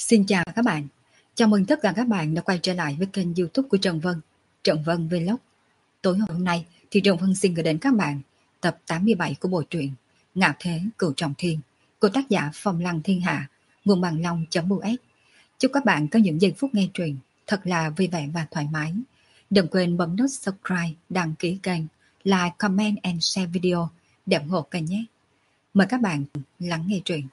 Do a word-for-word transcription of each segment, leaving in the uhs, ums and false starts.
Xin chào các bạn, chào mừng tất cả các bạn đã quay trở lại với kênh YouTube của Trần Vân, Trần Vân Vlog. Tối hôm nay thì Trần Vân xin gửi đến các bạn tập tám mươi bảy của bộ truyện Ngạo Thế Cửu Trọng Thiên của tác giả Phong Lăng Thiên Hạ, nguồn bằng long.us. Chúc các bạn có những giây phút nghe truyện thật là vui vẻ và thoải mái. Đừng quên bấm nút subscribe, đăng ký kênh, like, comment and share video để ủng hộ kênh nhé. Mời các bạn lắng nghe truyện.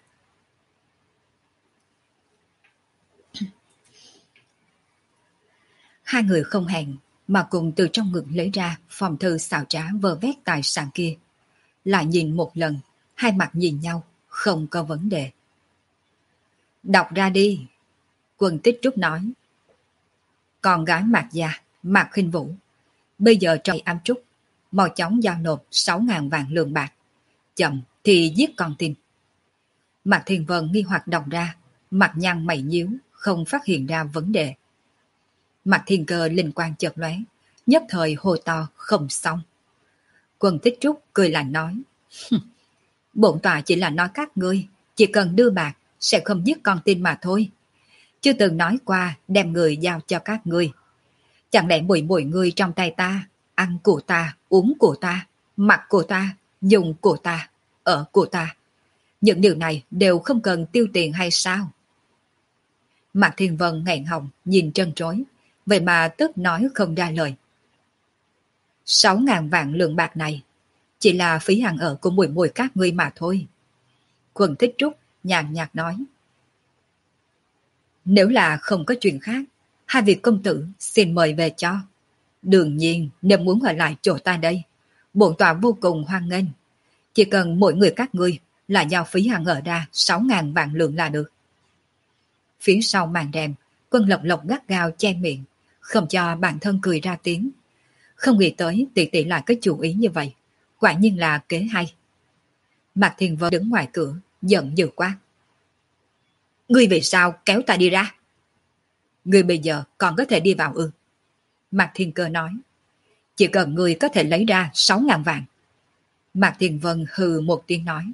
Hai người không hẹn mà cùng từ trong ngực lấy ra phong thư xào trá vơ vét tài sản kia. Lại nhìn một lần, hai mặt nhìn nhau, không có vấn đề. Đọc ra đi, Quân Tích Trúc nói. Con gái Mạc Gia, Mạc Khinh Vũ, bây giờ trong ám trúc, mau chóng giao nộp sáu ngàn vạn lượng bạc. Chậm thì giết con tin. Mạc Thiên Vân nghi hoặc đọc ra, mặt nhăn mày nhíu, không phát hiện ra vấn đề. Mạc Thiên Cơ linh quang chợt lóe, nhất thời hô to không xong. Quân Tích Trúc cười lạnh nói, bổn tọa chỉ là nói các ngươi, chỉ cần đưa bạc sẽ không giết con tin mà thôi. Chưa từng nói qua đem người giao cho các ngươi. Chẳng lẽ bụi bụi ngươi trong tay ta, ăn của ta, uống của ta, mặc của ta, dùng của ta, ở của ta. Những điều này đều không cần tiêu tiền hay sao? Mạc Thiên Vân nghẹn họng nhìn trân trối, vậy mà tức nói không ra lời. Sáu ngàn vạn lượng bạc này chỉ là phí hàng ở của mùi mùi các ngươi mà thôi. Quân Tích Trúc nhàn nhạt nói. Nếu là không có chuyện khác, hai vị công tử xin mời về cho. Đương nhiên nếu muốn ở lại chỗ ta đây, bổn tọa vô cùng hoan nghênh. Chỉ cần mỗi người các ngươi là giao phí hàng ở ra sáu ngàn vạn lượng là được. Phía sau màn rèm, Quân Lộc Lộc gắt gao che miệng, không cho bản thân cười ra tiếng. Không nghĩ tới tỷ tỷ lại có chủ ý như vậy, quả nhiên là kế hay. Mạc Thiên Vân đứng ngoài cửa, giận dữ quát. Ngươi vì sao kéo ta đi ra? Ngươi bây giờ còn có thể đi vào ư? Mạc Thiên Cơ nói. Chỉ cần ngươi có thể lấy ra sáu ngàn vạn. Mạc Thiên Vân hừ một tiếng nói.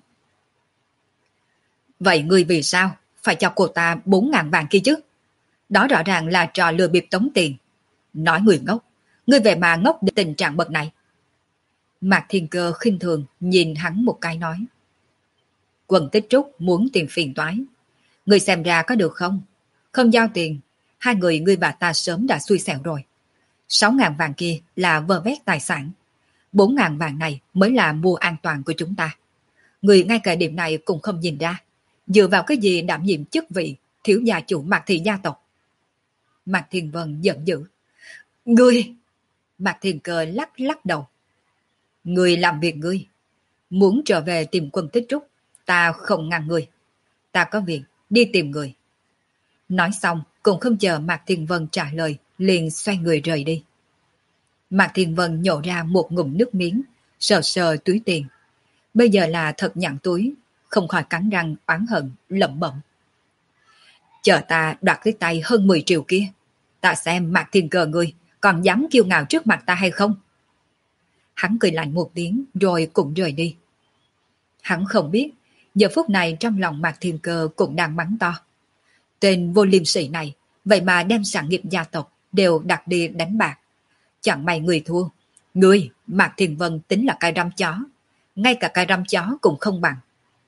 Vậy ngươi vì sao phải cho cô ta bốn ngàn vạn kia chứ? Đó rõ ràng là trò lừa bịp tống tiền. Nói người ngốc, ngươi về mà ngốc đến tình trạng bậc này. Mạc Thiên Cơ khinh thường nhìn hắn một cái nói. Quân Tích Trúc muốn tìm phiền toái. Ngươi xem ra có được không? Không giao tiền, hai người ngươi và ta sớm đã xui xẻo rồi. Sáu ngàn vạn kia là vơ vét tài sản. Bốn ngàn vạn này mới là mua an toàn của chúng ta. Ngươi ngay cả điểm này cũng không nhìn ra. Dựa vào cái gì đảm nhiệm chức vị thiếu gia chủ Mạc Thị gia tộc? Mạc Thiên Vân giận dữ. Ngươi! Mạc Thiên Cơ lắc lắc đầu. Ngươi làm việc ngươi. Muốn trở về tìm Quân Tích Trúc, ta không ngăn ngươi. Ta có việc, đi tìm người. Nói xong, cũng không chờ Mạc Thiên Vân trả lời, liền xoay người rời đi. Mạc Thiên Vân nhổ ra một ngụm nước miếng, sờ sờ túi tiền. Bây giờ là thật nhặn túi, không khỏi cắn răng oán hận, lẩm bẩm. Chờ ta đoạt cái tay hơn mười triệu kia. Ta xem Mạc Thiên Cơ ngươi còn dám kiêu ngạo trước mặt ta hay không? Hắn cười lạnh một tiếng rồi cũng rời đi. Hắn không biết, giờ phút này trong lòng Mạc Thiên Cơ cũng đang mắng to. Tên vô liêm sỉ này, vậy mà đem sản nghiệp gia tộc đều đặt đi đánh bạc. Chẳng may người thua. Ngươi, Mạc Thiên Vân tính là cái răm chó. Ngay cả cái răm chó cũng không bằng.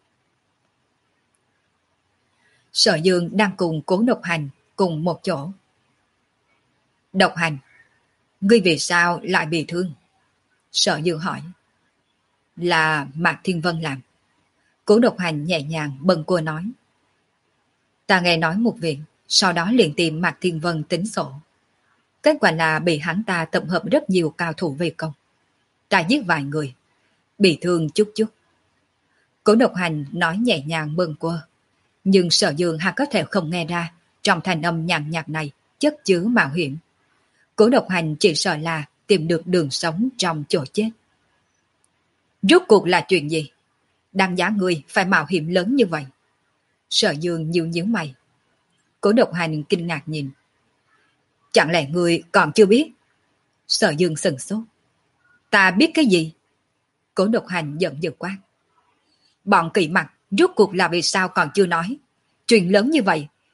Sở Dương đang cùng Cố Độc Hành cùng một chỗ. Độc Hành, ngươi vì sao lại bị thương? Sở Dương hỏi. Là Mạc Thiên Vân làm. Cố Độc Hành nhẹ nhàng bâng quơ nói. Ta nghe nói một việc, sau đó liền tìm Mạc Thiên Vân tính sổ. Kết quả là bị hắn ta tập hợp rất nhiều cao thủ vây công. Ta giết vài người, bị thương chút chút. Cố Độc Hành nói nhẹ nhàng bâng quơ. Nhưng Sở Dương hà có thể không nghe ra trong thanh âm nhàn nhạt này chất chứa mạo hiểm. Cố Độc Hành chỉ sợ là tìm được đường sống trong chỗ chết. Rốt cuộc là chuyện gì? Đáng giá ngươi phải mạo hiểm lớn như vậy? Sở Dương nhíu nhíu mày. Cố Độc Hành kinh ngạc nhìn. Chẳng lẽ ngươi còn chưa biết? Sở Dương sừng sốt. Ta biết cái gì? Cố Độc Hành giận dữ quát. Bọn Kỵ Mặc rốt cuộc là vì sao còn chưa nói? Chuyện lớn như vậy,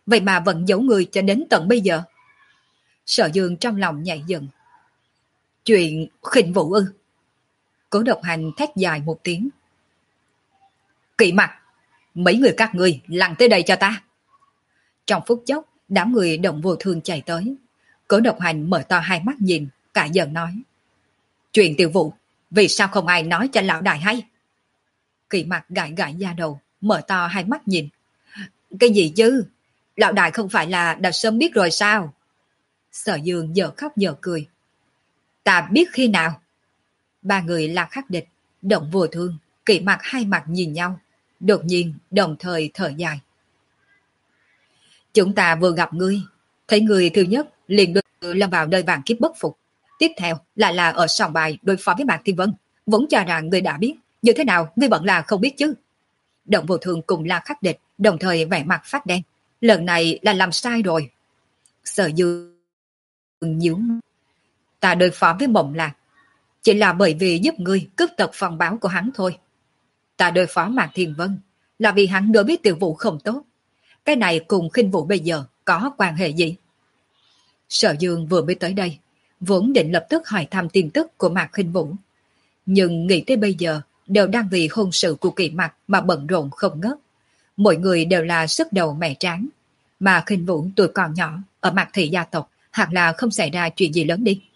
vậy mà vẫn giấu người cho đến tận bây giờ. Sở Dương trong lòng nhảy dựng. Chuyện khinh vũ ư? Cố Độc Hành thét dài một tiếng. Kỵ Mặc, mấy người các ngươi lặng tới đây cho ta. Trong phút chốc, đám người Động Vô Thương chạy tới. Cố Độc Hành mở to hai mắt nhìn, cả giận nói. Chuyện Tiểu Vũ, vì sao không ai nói cho lão đại hay? Kỵ Mặc gãi gãi da đầu, mở to hai mắt nhìn. Cái gì chứ? Lão đại không phải là đã sớm biết rồi sao? Sở Dương giờ khóc giờ cười. Ta biết khi nào? Ba người là khắc địch, Động Vô Thương, Kỵ Mặc hai mặt nhìn nhau, đột nhiên đồng thời thở dài. Chúng ta vừa gặp ngươi, thấy ngươi thứ nhất liền đưa lâm vào nơi vàng kiếp bất phục. Tiếp theo lại là ở sòng bài đối phó với Mạc Thiên Vân, vốn cho rằng ngươi đã biết, như thế nào ngươi vẫn là không biết chứ? Động Vô Thương cùng là khắc địch, đồng thời vẻ mặt phát đen. Lần này là làm sai rồi. Sở Dương nhíu. Ta đối phó với Mộng Lạc chỉ là bởi vì giúp ngươi cướp tật phòng báo của hắn thôi. Ta đối phó Mạc Thiên Vân là vì hắn đã biết Tiểu Vũ không tốt. Cái này cùng khinh vũ bây giờ có quan hệ gì? Sở Dương vừa mới tới đây, vốn định lập tức hỏi thăm tin tức của Mạc Khinh Vũ. Nhưng nghĩ tới bây giờ đều đang vì hôn sự của Kỵ Mặc mà bận rộn không ngớt. Mỗi người đều là sức đầu mẹ tráng. Mà Khinh Vũ tuổi còn nhỏ ở Mạc Thị gia tộc hẳn là không xảy ra chuyện gì lớn đi.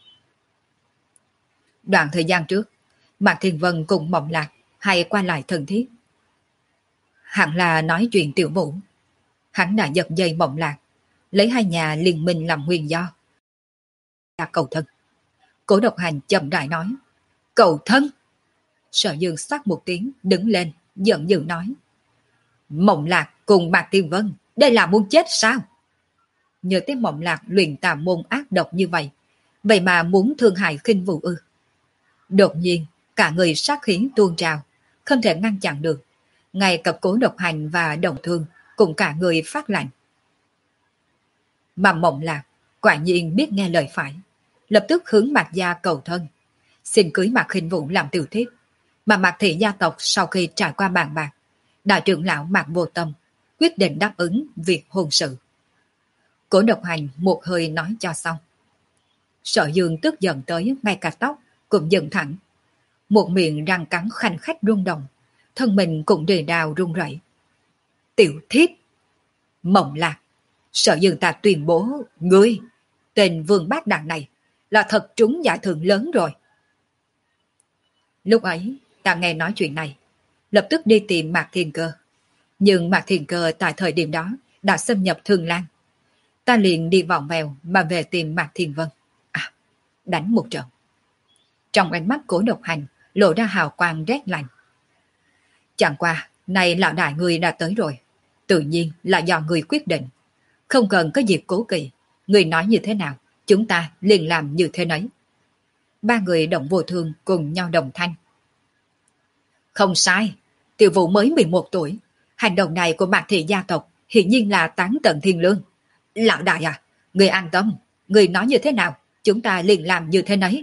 Đoạn thời gian trước, Mạc Thiên Vân cùng Mộng Lạc hay qua lại thân thiết. Hẳn là nói chuyện Tiểu Vũ. Hắn đã giật dây Mộng Lạc, lấy hai nhà liên minh làm nguyên do. Là cầu thân. Cố Độc Hành chậm rãi nói. Cầu thân? Sở Dương sắc một tiếng đứng lên, giận dữ nói. Mộng Lạc cùng Mạc Thiên Vân, đây là muốn chết sao? Nhớ tới Mộng Lạc luyện tà môn ác độc như vậy, vậy mà muốn thương hại khinh vũ ư? Đột nhiên, cả người sát khí tuôn trào, không thể ngăn chặn được. Ngay cả Cố Độc Hành và Đồng Thương cùng cả người phát lạnh. Mà Mộng Lạc quả nhiên biết nghe lời phải, lập tức hướng Mạc gia cầu thân, xin cưới Mạc Khinh Vũ làm tiểu thiếp. Mà Mạc Thị gia tộc sau khi trải qua bàn bạc, đại trưởng lão Mạc Vô Tâm quyết định đáp ứng việc hôn sự. Cố Độc Hành một hơi nói cho xong. Sở Dương tức giận tới ngay cả tóc cũng dựng thẳng, một miệng răng cắn khanh khách rung động, thân mình cũng đề đào run rẩy. Tiểu thiếp? Mộng Lạc, Sở Dương ta tuyên bố ngươi, tên Vương Bát Đàn này là thật trúng giải thưởng lớn rồi. Lúc ấy ta nghe nói chuyện này, lập tức đi tìm Mạc Thiên Cơ. Nhưng Mạc Thiên Cơ tại thời điểm đó đã xâm nhập Thương Lan. Ta liền đi vòng vèo mà về tìm Mạc Thiên Vân. À, đánh một trận. Trong ánh mắt Cố Độc Hành lộ ra hào quang rét lạnh. Chẳng qua, này lão đại người đã tới rồi. Tự nhiên là do người quyết định. Không cần có dịp cố kỵ. Người nói như thế nào, chúng ta liền làm như thế nấy. Ba người Động Vô Thương cùng nhau đồng thanh. Không sai, Tiểu Vũ mới mười một tuổi. Hành động này của Mạc Thị gia tộc hiển nhiên là tán tận thiên lương. Lão đại à, người an tâm, người nói như thế nào, chúng ta liền làm như thế nấy.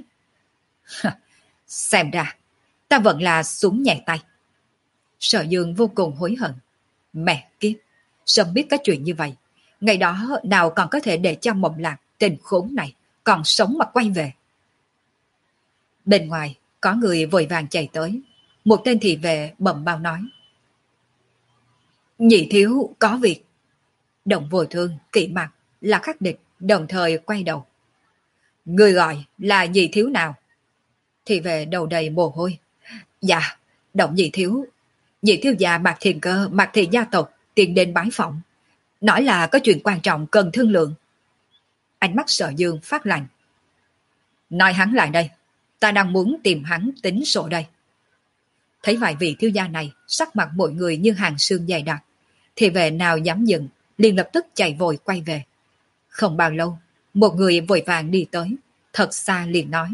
Xem ra, ta vẫn là xuống nhẹ tay. Sở Dương vô cùng hối hận. Mẹ kiếp, sớm biết cái chuyện như vậy, ngày đó nào còn có thể để cho Mộng Lạc tên khốn này còn sống mà quay về. Bên ngoài, có người vội vàng chạy tới. Một tên thị vệ bẩm bao nói. Nhị thiếu có việc. Động Vô Thương, Kỵ Mặc là khắc địch, đồng thời quay đầu. Người gọi là nhị thiếu nào? Thị vệ đầu đầy mồ hôi. Dạ, Động nhị thiếu. Nhị thiếu già Mạc Thiên Cơ, Mạc Thị gia tộc tiền đến bái phỏng. Nói là có chuyện quan trọng cần thương lượng. Ánh mắt Sở Dương phát lạnh. Nói hắn lại đây, ta đang muốn tìm hắn tính sổ đây. Thấy vài vị thiếu gia này, sắc mặt mọi người như hàng sương dày đặc. Thị vệ nào dám dừng, liền lập tức chạy vội quay về. Không bao lâu, một người vội vàng đi tới, thật xa liền nói.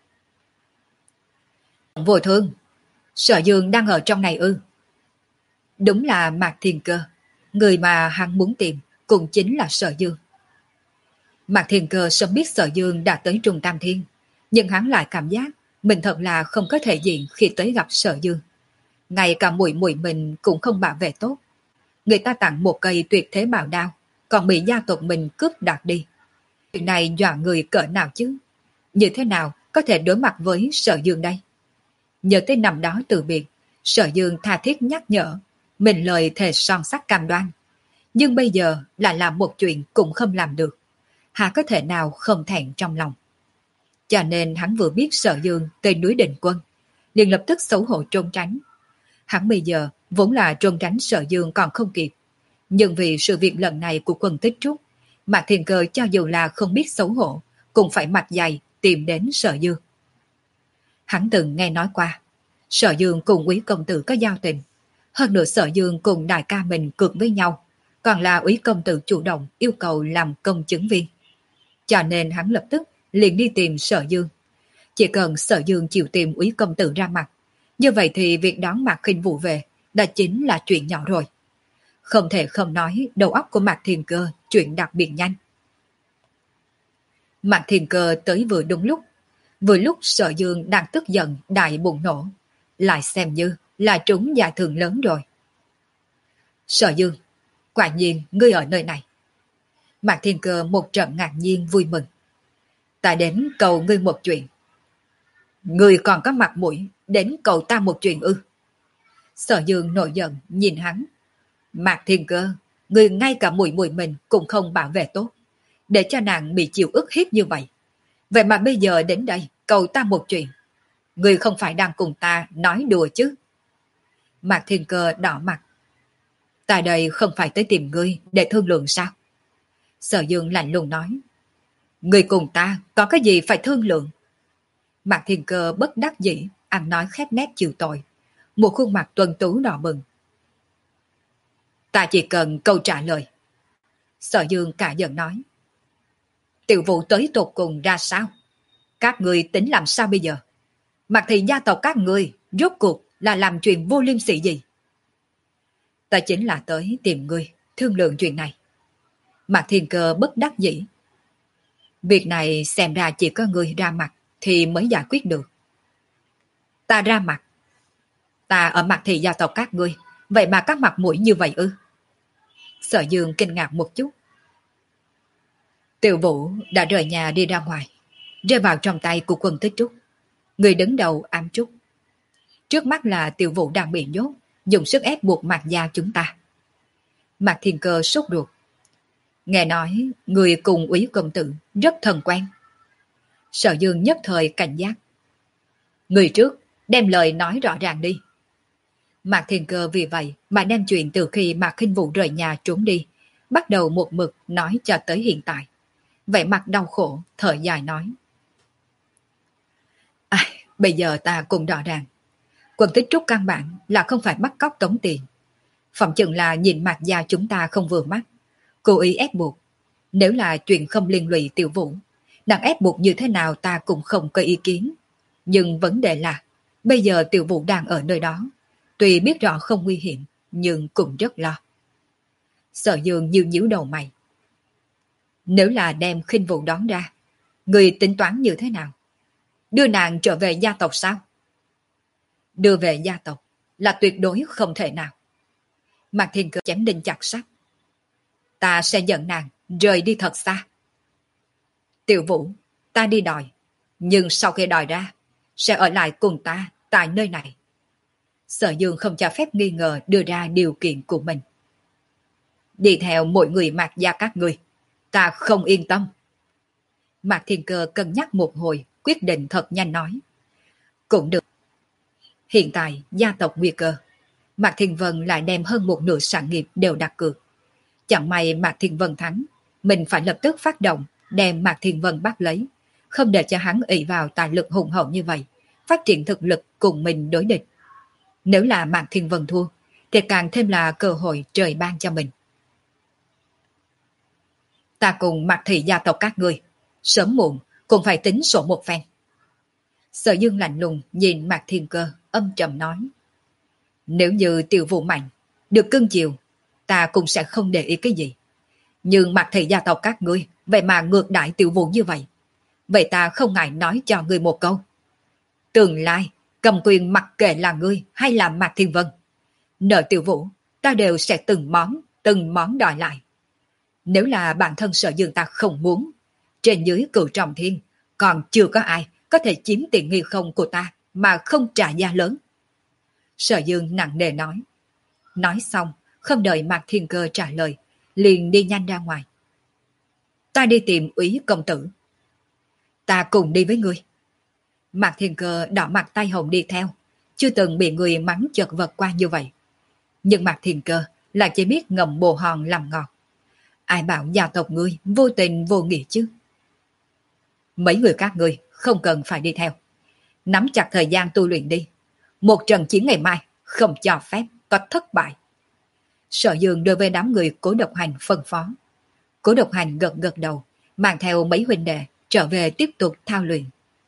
Vô Thương, Sở Dương đang ở trong này ư? Đúng là Mạc Thiên Cơ, người mà hắn muốn tìm cũng chính là Sở Dương. Mạc Thiên Cơ sớm biết Sở Dương đã tới Trung Tam Thiên, nhưng hắn lại cảm giác mình thật là không có thể diện khi tới gặp Sở Dương. Ngay cả muội muội mình cũng không bảo vệ tốt. Người ta tặng một cây tuyệt thế bảo đao, còn bị gia tộc mình cướp đoạt đi. Chuyện này dọa người cỡ nào chứ? Như thế nào có thể đối mặt với Sở Dương đây? Nhớ tới năm đó từ biệt, Sở Dương tha thiết nhắc nhở, mình lời thề son sắt cam đoan. Nhưng bây giờ là làm một chuyện cũng không làm được. Hà có thể nào không thẹn trong lòng. Cho nên hắn vừa biết Sở Dương tới núi Định Quân, liền lập tức xấu hổ trốn tránh. Hắn bây giờ vốn là trốn tránh Sở Dương còn không kịp. Nhưng vì sự việc lần này của Quân Tích Trúc, Mạc Thiên Cơ cho dù là không biết xấu hổ, cũng phải mặt dày tìm đến Sở Dương. Hắn từng nghe nói qua, Sở Dương cùng Úy công tử có giao tình. Hơn nữa Sở Dương cùng đại ca mình cược với nhau, còn là Úy công tử chủ động yêu cầu làm công chứng viên. Cho nên hắn lập tức liền đi tìm Sở Dương. Chỉ cần Sở Dương chịu tìm Úy công tử ra mặt, như vậy thì việc đón Mạc Khinh Vũ về đã chính là chuyện nhỏ rồi. Không thể không nói đầu óc của Mạc Thiên Cơ chuyện đặc biệt nhanh. Mạc Thiên Cơ tới vừa đúng lúc, vừa lúc Sở Dương đang tức giận đại bùng nổ, lại xem như là trúng giải thưởng lớn rồi. Sở Dương, quả nhiên ngươi ở nơi này. Mạc Thiên Cơ một trận ngạc nhiên vui mừng. Ta đến cầu ngươi một chuyện. Ngươi còn có mặt mũi đến cầu ta một chuyện ư? Sở Dương nổi giận nhìn hắn. Mạc Thiên Cơ, ngươi ngay cả muội muội mình cũng không bảo vệ tốt, để cho nàng bị chịu ức hiếp như vậy. Vậy mà bây giờ đến đây cầu ta một chuyện. Ngươi không phải đang cùng ta nói đùa chứ? Mạc Thiên Cơ đỏ mặt. Ta đây không phải tới tìm ngươi để thương lượng sao? Sở Dương lạnh lùng nói. Ngươi cùng ta có cái gì phải thương lượng? Mạc Thiên Cơ bất đắc dĩ, ăn nói khép nét chịu tội, một khuôn mặt tuấn tú đỏ bừng. Ta chỉ cần câu trả lời. Sở Dương cả giận nói. Tiểu Vũ tới tột cùng ra sao? Các ngươi tính làm sao bây giờ? Mặc thì gia tộc các ngươi rốt cuộc là làm chuyện vô liêm sỉ gì? Ta chính là tới tìm ngươi thương lượng chuyện này. Mạc Thiên Cơ bất đắc dĩ. Việc này xem ra chỉ có ngươi ra mặt thì mới giải quyết được. Ta ra mặt? Ta ở mặt thì gia tộc các ngươi, vậy mà các mặt mũi như vậy ư? Sở Dương kinh ngạc một chút. Tiểu Vũ đã rời nhà đi ra ngoài, rơi vào trong tay của Quân Tích Trúc, người đứng đầu ám trúc. Trước mắt là Tiểu Vũ đang bị nhốt, dùng sức ép buộc Mạc gia chúng ta. Mạc Thiên Cơ sốt ruột. Nghe nói người cùng Úy công tử rất thân quen. Sở Dương nhất thời cảnh giác. Người trước đem lời nói rõ ràng đi. Mạc Thiên Cơ vì vậy mà đem chuyện từ khi Mạc Khinh Vũ rời nhà trốn đi, bắt đầu một mực nói cho tới hiện tại. Vậy mặt đau khổ, thở dài nói. À, bây giờ ta cũng rõ ràng. Quân Tích Trúc căn bản là không phải bắt cóc tống tiền. Phẩm chừng là nhìn Mạc gia chúng ta không vừa mắt, cố ý ép buộc. Nếu là chuyện không liên lụy Tiểu Vũ, nàng ép buộc như thế nào ta cũng không có ý kiến. Nhưng vấn đề là, bây giờ Tiểu Vũ đang ở nơi đó. Tuy biết rõ không nguy hiểm, nhưng cũng rất lo. Sở Dương nhíu nhíu đầu mày. Nếu là đem Khinh Vũ đón ra, người tính toán như thế nào? Đưa nàng trở về gia tộc sao? Đưa về gia tộc là tuyệt đối không thể nào. Mạc Thiên Cơ chém đinh chặt sắt. Ta sẽ dẫn nàng rời đi thật xa. Tiểu Vũ, ta đi đòi, nhưng sau khi đòi ra, sẽ ở lại cùng ta tại nơi này. Sở Dương không cho phép nghi ngờ đưa ra điều kiện của mình. Đi theo mỗi người Mạc gia các người, ta không yên tâm. Mạc Thiên Cơ cân nhắc một hồi, quyết định thật nhanh nói. Cũng được. Hiện tại gia tộc nguy cơ, Mạc Thiên Vân lại đem hơn một nửa sản nghiệp đều đặt cược. Chẳng may Mạc Thiên Vân thắng, mình phải lập tức phát động đem Mạc Thiên Vân bắt lấy, không để cho hắn ỷ vào tài lực hùng hậu như vậy, phát triển thực lực cùng mình đối địch. Nếu là Mạc Thiên Vân thua, thì càng thêm là cơ hội trời ban cho mình. Ta cùng Mạc thị gia tộc các người, sớm muộn cũng phải tính sổ một phen. Sở Dương lạnh lùng nhìn Mạc Thiên Cơ, âm trầm nói. Nếu như Tiểu Vũ mạnh, được cưng chiều, ta cũng sẽ không để ý cái gì. Nhưng Mạc thị gia tộc các ngươi, vậy mà ngược đãi Tiểu Vũ như vậy. Vậy ta không ngại nói cho ngươi một câu. Tương lai, cầm quyền mặc kệ là ngươi hay là Mạc Thiên Vân. Nợ Tiểu Vũ, ta đều sẽ từng món, từng món đòi lại. Nếu là bản thân Sở Dương ta không muốn, trên dưới Cửu Trọng Thiên còn chưa có ai có thể chiếm tiện nghi không của ta mà không trả giá lớn. Sở Dương nặng nề nói. Nói xong, không đợi Mạc Thiên Cơ trả lời, liền đi nhanh ra ngoài. Ta đi tìm Úy công tử. Ta cùng đi với ngươi. Mạc Thiên Cơ đỏ mặt tay hồng đi theo, chưa từng bị người mắng chật vật qua như vậy. Nhưng Mạc Thiên Cơ lại chỉ biết ngậm bồ hòn làm ngọt. Ai bảo gia tộc ngươi vô tình vô nghĩa chứ? Mấy người các ngươi không cần phải đi theo. Nắm chặt thời gian tu luyện đi. Một trận chiến ngày mai không cho phép có thất bại. Sở Dương đối với đám người Cố Độc Hành phân phó. Cố Độc Hành gật gật đầu, mang theo mấy huynh đệ trở về tiếp tục thao luyện.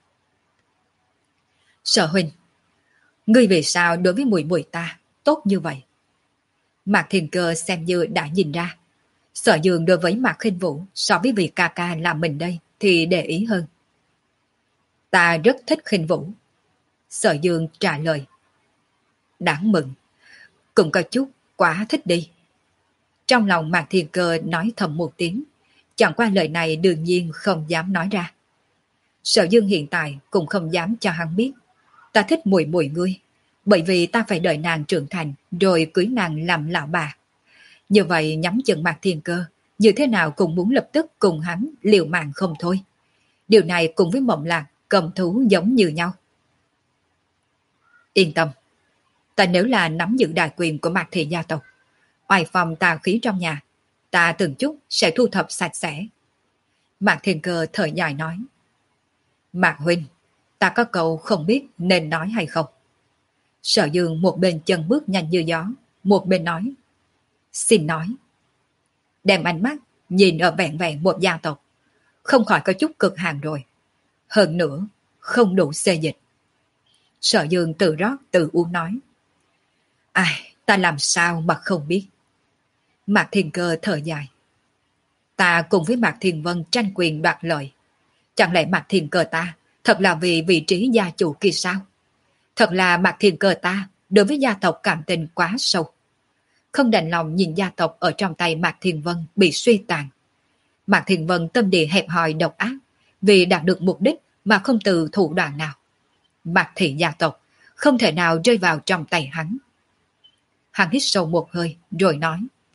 Sở huynh, ngươi vì sao đối với muội muội ta tốt như vậy? Mạc Thiên Cơ xem như đã nhìn ra. Sở Dương đối với Mạc Khinh Vũ so với vị ca ca làm mình đây thì để ý hơn. Ta rất thích Khinh Vũ. Sở Dương trả lời. Đáng mừng. Cũng có chút quá thích đi. Trong lòng Mạc Thiên Cơ nói thầm một tiếng. Chẳng qua lời này đương nhiên không dám nói ra. Sở Dương hiện tại cũng không dám cho hắn biết. Ta thích muội muội ngươi, bởi vì ta phải đợi nàng trưởng thành rồi cưới nàng làm lão bà. Như vậy nhắm chừng Mạc Thiên Cơ, như thế nào cũng muốn lập tức cùng hắn liều mạng không thôi. Điều này cùng với Mộng Lạc cầm thú giống như nhau. Yên tâm, ta nếu là nắm giữ đại quyền của Mạc thị gia tộc, oai phong tà khí trong nhà, ta từng chút sẽ thu thập sạch sẽ. Mạc Thiên Cơ thở dài nói. Mạc huynh, ta có câu không biết nên nói hay không. Sở Dương một bên chân bước nhanh như gió, một bên nói. Xin nói. Đem ánh mắt nhìn ở vẹn vẹn một gia tộc, không khỏi có chút cực hạn rồi. Hơn nữa, không đủ xê dịch. Sở Dương tự rót tự uống nói. Ai, ta làm sao mà không biết. Mạc Thiên Cơ thở dài. Ta cùng với Mạc Thiên Vân tranh quyền đoạt lợi. Chẳng lẽ Mạc Thiên Cơ ta thật là vì vị trí gia chủ kia sao? Thật là Mạc Thiên Cơ ta đối với gia tộc cảm tình quá sâu. Không đành lòng nhìn gia tộc ở trong tay Mạc Thiên Vân bị suy tàn. Mạc Thiên Vân tâm địa hẹp hòi độc ác, vì đạt được mục đích mà không từ thủ đoạn nào. Mạc thị gia tộc không thể nào rơi vào trong tay hắn. Hắn hít sâu một hơi rồi nói.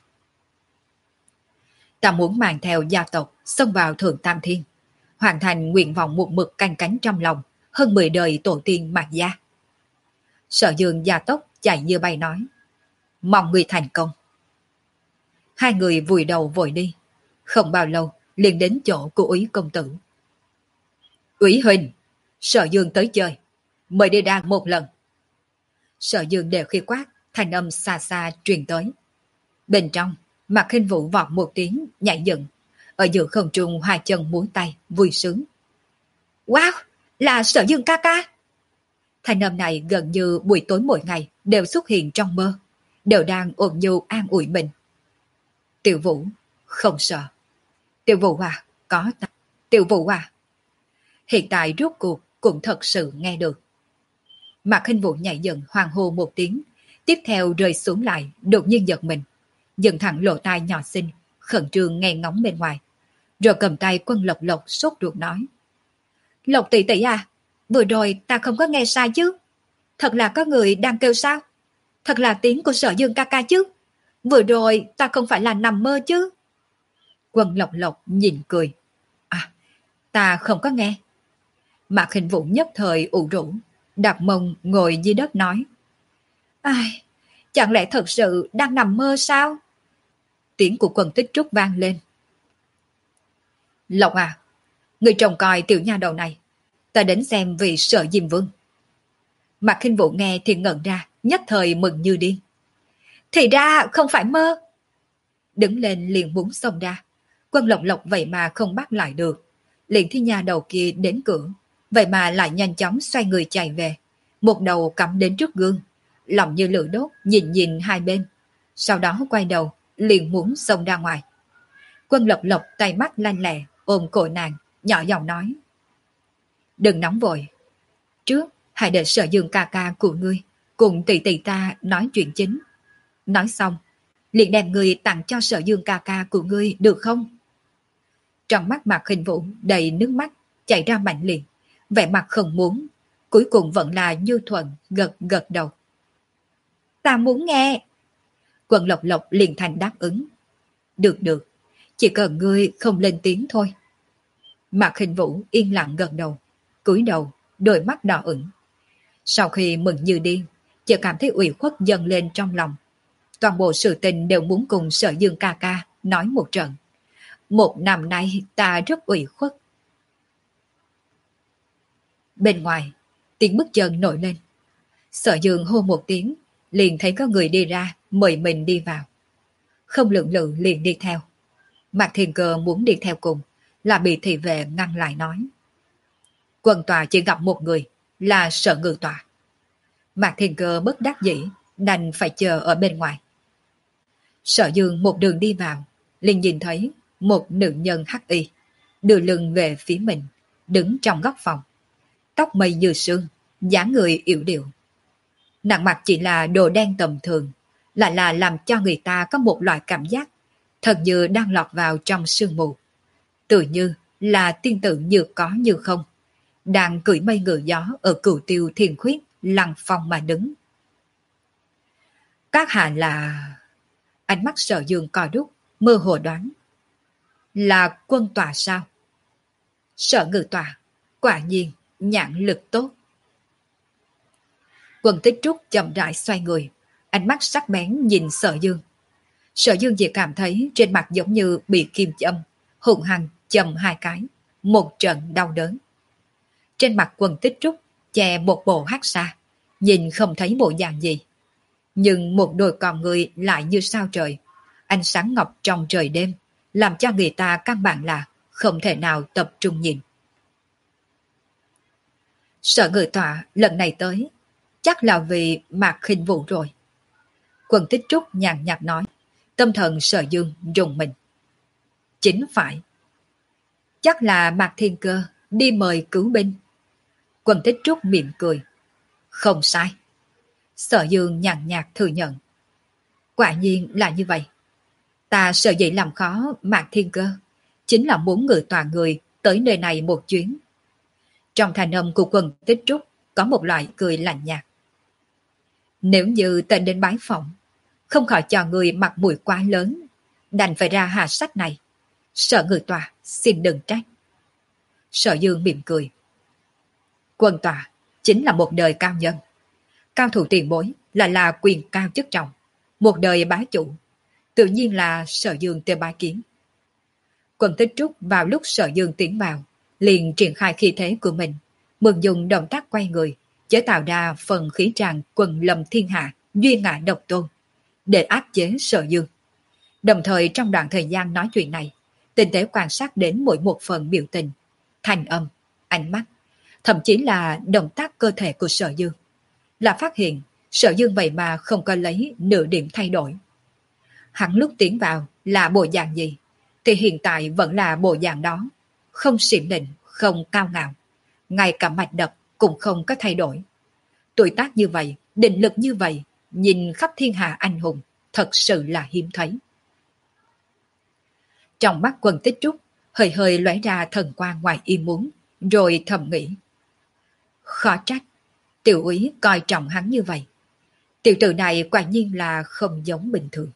Ta muốn mang theo gia tộc xông vào Thượng Tam Thiên, hoàn thành nguyện vọng một mực canh cánh trong lòng hơn mười đời tổ tiên Mạc gia. Sở Dương gia tốc chạy như bay nói. Mong người thành công. Hai người vùi đầu vội đi. Không bao lâu liền đến chỗ của Úy công tử. Úy huynh, Sở Dương tới chơi, mời đi ra một lần. Sở Dương đều khi quát, thanh âm xa xa truyền tới. Bên trong, Mạc Khinh Vũ vọt một tiếng nhảy dựng, ở giữa không trung hai chân múa tay vui sướng. Wow, là Sở Dương ca ca. Thanh âm này gần như buổi tối mỗi ngày đều xuất hiện trong mơ, đều đang ôm nhu an ủi mình. Tiểu Vũ, không sợ. Tiểu Vũ à, có ta. Tiểu Vũ à. Hiện tại rốt cuộc cũng thật sự nghe được. Mạc Khinh Vũ nhảy dựng hoang hô một tiếng, tiếp theo rơi xuống lại, đột nhiên giật mình, dừng thẳng lỗ tai nhỏ xinh, khẩn trương nghe ngóng bên ngoài, rồi cầm tay Quân Lộc Lộc sốt ruột nói. Lộc tỷ tỷ à, vừa rồi ta không có nghe sai chứ? Thật là có người đang kêu sao? Thật là tiếng của Sở Dương ca ca chứ? Vừa rồi ta không phải là nằm mơ chứ? Quân Lộc Lộc nhìn cười. À, ta không có nghe. Mạc Khinh Vũ nhất thời ủ rũ, đặt mông ngồi dưới đất nói. Ai, chẳng lẽ thật sự đang nằm mơ sao? Tiếng của Quân Tích Trúc vang lên. Lộc à, người trông coi tiểu nha đầu này, ta đến xem vị Sở Diêm Vương. Mạc Khinh Vũ nghe thì ngẩn ra, nhất thời mừng như điên. Thì ra không phải mơ. Đứng lên liền muốn xông ra. Quân Lộc Lộc vậy mà không bắt lại được. Liền thi nhà đầu kia đến cửa, vậy mà lại nhanh chóng xoay người chạy về, một đầu cắm đến trước gương, lòng như lửa đốt nhìn nhìn hai bên, sau đó quay đầu liền muốn xông ra ngoài. Quân Lộc Lộc tay mắt lanh lẹ ôm cổ nàng, nhỏ giọng nói. Đừng nóng vội, trước hãy để Sở Dương ca ca của ngươi cùng tỷ tỷ ta nói chuyện chính. Nói xong liền đem người tặng cho Sở Dương ca ca của ngươi được không? Trong mắt Mạc Khinh Vũ đầy nước mắt chảy ra mạnh liệt, vẻ mặt không muốn, cuối cùng vẫn là Như Thuận gật gật đầu. Ta muốn nghe. Quần Lộc Lộc liền thành đáp ứng. Được được, chỉ cần ngươi không lên tiếng thôi. Mạc Khinh Vũ yên lặng gật đầu, cúi đầu, đôi mắt đỏ ửng. Sau khi mừng như điên, chỉ cảm thấy ủy khuất dâng lên trong lòng. Toàn bộ sự tình đều muốn cùng Sở Dương ca ca nói một trận. Một năm nay ta rất ủy khuất. Bên ngoài, tiếng bước chân nổi lên. Sở Dương hô một tiếng, liền thấy có người đi ra, mời mình đi vào. Không lượng lự liền đi theo. Mạc Thiên Cơ muốn đi theo cùng, là bị thị vệ ngăn lại nói. Quân tòa chỉ gặp một người, là Sở Ngự tòa. Mạc Thiên Cơ bất đắc dĩ, đành phải chờ ở bên ngoài. Sở Dương một đường đi vào, liền nhìn thấy một nữ nhân hắc y, đưa lưng về phía mình, đứng trong góc phòng. Tóc mây như sương, dáng người yểu điệu. Nàng mặc chỉ là đồ đen tầm thường, lại là làm cho người ta có một loại cảm giác thật như đang lọt vào trong sương mù. Tự như là tiên tử như có như không, đang cưỡi mây ngựa gió ở Cửu Tiêu Thiên Khuyết lăng phong mà đứng. Các hạ là... Ánh mắt Sở Dương co rút, mơ hồ đoán. Là quân tòa sao? Sở Ngự tòa, quả nhiên, nhãn lực tốt. Quân Tích Trúc chậm rãi xoay người, ánh mắt sắc bén nhìn Sở Dương. Sở Dương chỉ cảm thấy trên mặt giống như bị kim châm, hùng hăng châm hai cái, một trận đau đớn. Trên mặt Quân Tích Trúc che một bộ hắc sa, nhìn không thấy bộ dạng gì. Nhưng một đôi con người lại như sao trời, ánh sáng ngọc trong trời đêm, làm cho người ta căn bản là không thể nào tập trung nhìn. Sở Ngự tọa lần này tới, chắc là vì Mạc Khinh Vũ rồi. Quân Tích Trúc nhàn nhạt nói, tâm thần Sở Dương rùng mình. Chính phải. Chắc là Mạc Thiên Cơ đi mời cứu binh. Quân Tích Trúc mỉm cười. Không sai. Sở Dương nhàn nhạt thừa nhận. Quả nhiên là như vậy. Ta sợ dĩ làm khó Mạc Thiên Cơ, chính là muốn ngự tòa người tới nơi này một chuyến. Trong thanh âm của Quân Tích Trúc có một loại cười lạnh nhạt. Nếu như tên đến bái phỏng, không khỏi cho người mặt mũi quá lớn, đành phải ra hạ sách này. Sở Ngự tòa xin đừng trách. Sở Dương mỉm cười. Quân tòa chính là một đời cao nhân. Cao thủ tiền bối là là quyền cao chức trọng, một đời bá chủ, tự nhiên là Sở Dương tới bái kiến. Quân Tích Trúc vào lúc Sở Dương tiến vào, liền triển khai khí thế của mình, mừng dùng động tác quay người, chế tạo ra phần khí tràng quần lâm thiên hạ, duy ngã độc tôn, để áp chế Sở Dương. Đồng thời trong đoạn thời gian nói chuyện này, tinh tế quan sát đến mỗi một phần biểu tình, thanh âm, ánh mắt, thậm chí là động tác cơ thể của Sở Dương, là phát hiện Sở Dương vậy mà không có lấy nửa điểm thay đổi. Hắn lúc tiến vào là bộ dạng gì, thì hiện tại vẫn là bộ dạng đó, không xiểm định, không cao ngạo, ngay cả mạch đập cũng không có thay đổi. Tuổi tác như vậy, định lực như vậy, nhìn khắp thiên hạ anh hùng, thật sự là hiếm thấy. Trong mắt Quân Tích Trúc, hơi hơi lóe ra thần quang ngoài ý muốn, rồi thầm nghĩ. Khó trách, tiểu úy coi trọng hắn như vậy. Tiểu tử này quả nhiên là không giống bình thường.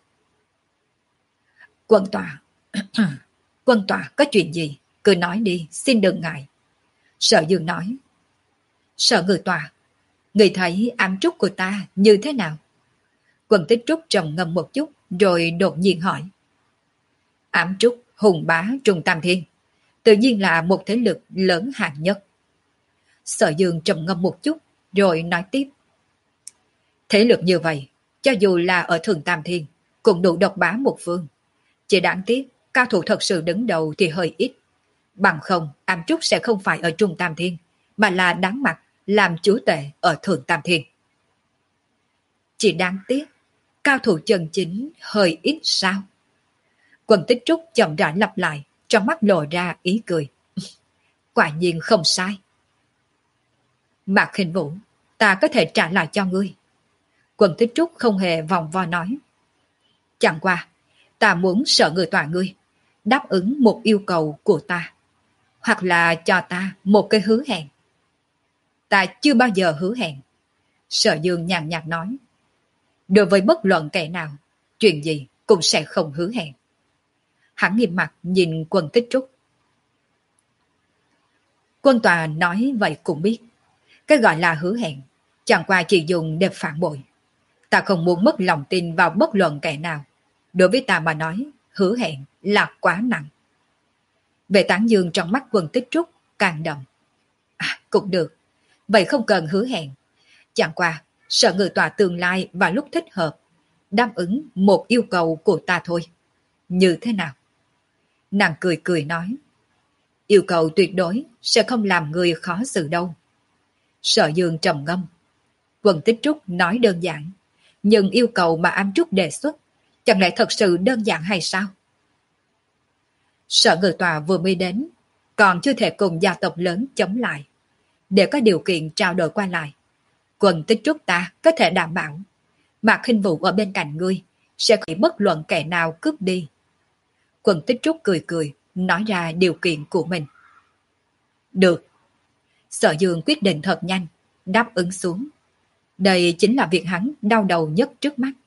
Quân tòa, quân tòa có chuyện gì, cứ nói đi, xin đừng ngại. Sở Dương nói. Sở Ngự tòa, người thấy ám trúc của ta như thế nào? Quân Tích Trúc trầm ngâm một chút, rồi đột nhiên hỏi. Ám trúc hùng bá Trung Tam Thiên, tự nhiên là một thế lực lớn hạng nhất. Sở Dương trầm ngâm một chút, rồi nói tiếp. Thế lực như vậy, cho dù là ở Thường Tam Thiên, cũng đủ độc bá một phương. Chỉ đáng tiếc, cao thủ thật sự đứng đầu thì hơi ít. Bằng không, ám trúc sẽ không phải ở Trung Tam Thiên, mà là đáng mặt làm chúa tể ở Thường Tam Thiên. Chỉ đáng tiếc, cao thủ chân chính hơi ít sao? Quân Tích Trúc chậm rãi lặp lại, trong mắt lộ ra ý cười. Quả nhiên không sai. Mạc Khinh Vũ, ta có thể trả lại cho ngươi. Quân Tích Trúc không hề vòng vo nói. Chẳng qua, ta muốn Sở Ngự Tọa ngươi đáp ứng một yêu cầu của ta, hoặc là cho ta một cái hứa hẹn. Ta chưa bao giờ hứa hẹn. Sở Dương nhàn nhạt nói. Đối với bất luận kẻ nào, chuyện gì cũng sẽ không hứa hẹn. Hắn nghiêm mặt nhìn Quân Tích Trúc. Quân tòa nói vậy cũng biết. Cái gọi là hứa hẹn chẳng qua chỉ dùng để phản bội. Ta không muốn mất lòng tin vào bất luận kẻ nào. Đối với ta mà nói, hứa hẹn là quá nặng. Về tán dương trong mắt Quân Tích Trúc càng đậm. À, cũng được. Vậy không cần hứa hẹn. Chẳng qua, Sở Ngự Tọa tương lai và lúc thích hợp đáp ứng một yêu cầu của ta thôi. Như thế nào? Nàng cười cười nói. Yêu cầu tuyệt đối sẽ không làm người khó xử đâu. Sở Dương trầm ngâm. Quân Tích Trúc nói đơn giản, nhưng yêu cầu mà Ám Trúc đề xuất chẳng lẽ thật sự đơn giản hay sao? Sở Ngự Tọa vừa mới đến, còn chưa thể cùng gia tộc lớn chống lại. Để có điều kiện trao đổi qua lại, Quân Tích Trúc ta có thể đảm bảo Mạc Khinh Vũ ở bên cạnh ngươi sẽ không bị bất luận kẻ nào cướp đi. Quân Tích Trúc cười cười, nói ra điều kiện của mình. Được. Sở Dương quyết định thật nhanh, đáp ứng xuống. Đây chính là việc hắn đau đầu nhất trước mắt.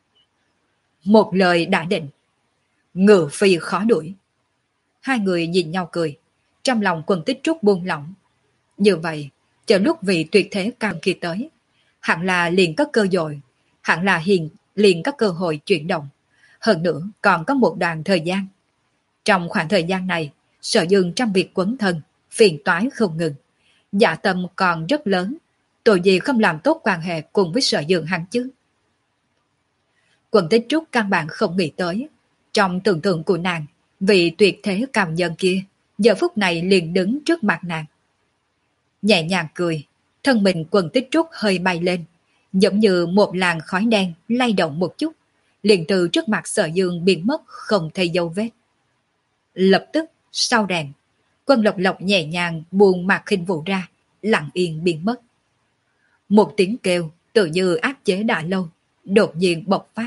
Một lời đã định. Ngự phi khó đuổi. Hai người nhìn nhau cười, trong lòng Quân Tích Trúc buông lỏng. Như vậy, chờ lúc vị tuyệt thế cao kia tới, hẳn là liền có cơ hội, hẳn là hiền liền có cơ hội chuyển động. Hơn nữa còn có một đoạn thời gian. Trong khoảng thời gian này, Sở Dương trong việc quấn thân, phiền toái không ngừng. Dạ tâm còn rất lớn, tội gì không làm tốt quan hệ cùng với Sở Dương hắn chứ. Quân Tích Trúc căn bản không nghĩ tới. Trong tưởng tượng của nàng, vị tuyệt thế cao nhân kia, giờ phút này liền đứng trước mặt nàng. Nhẹ nhàng cười, thân mình Quân Tích Trúc hơi bay lên, giống như một làn khói đen lay động một chút, liền từ trước mặt Sở Dương biến mất không thấy dấu vết. Lập tức, sau đèn, Quân Lộc Lộc nhẹ nhàng buông Mạc Khinh Vũ ra, lặng yên biến mất. Một tiếng kêu tự như áp chế đã lâu, đột nhiên bộc phát.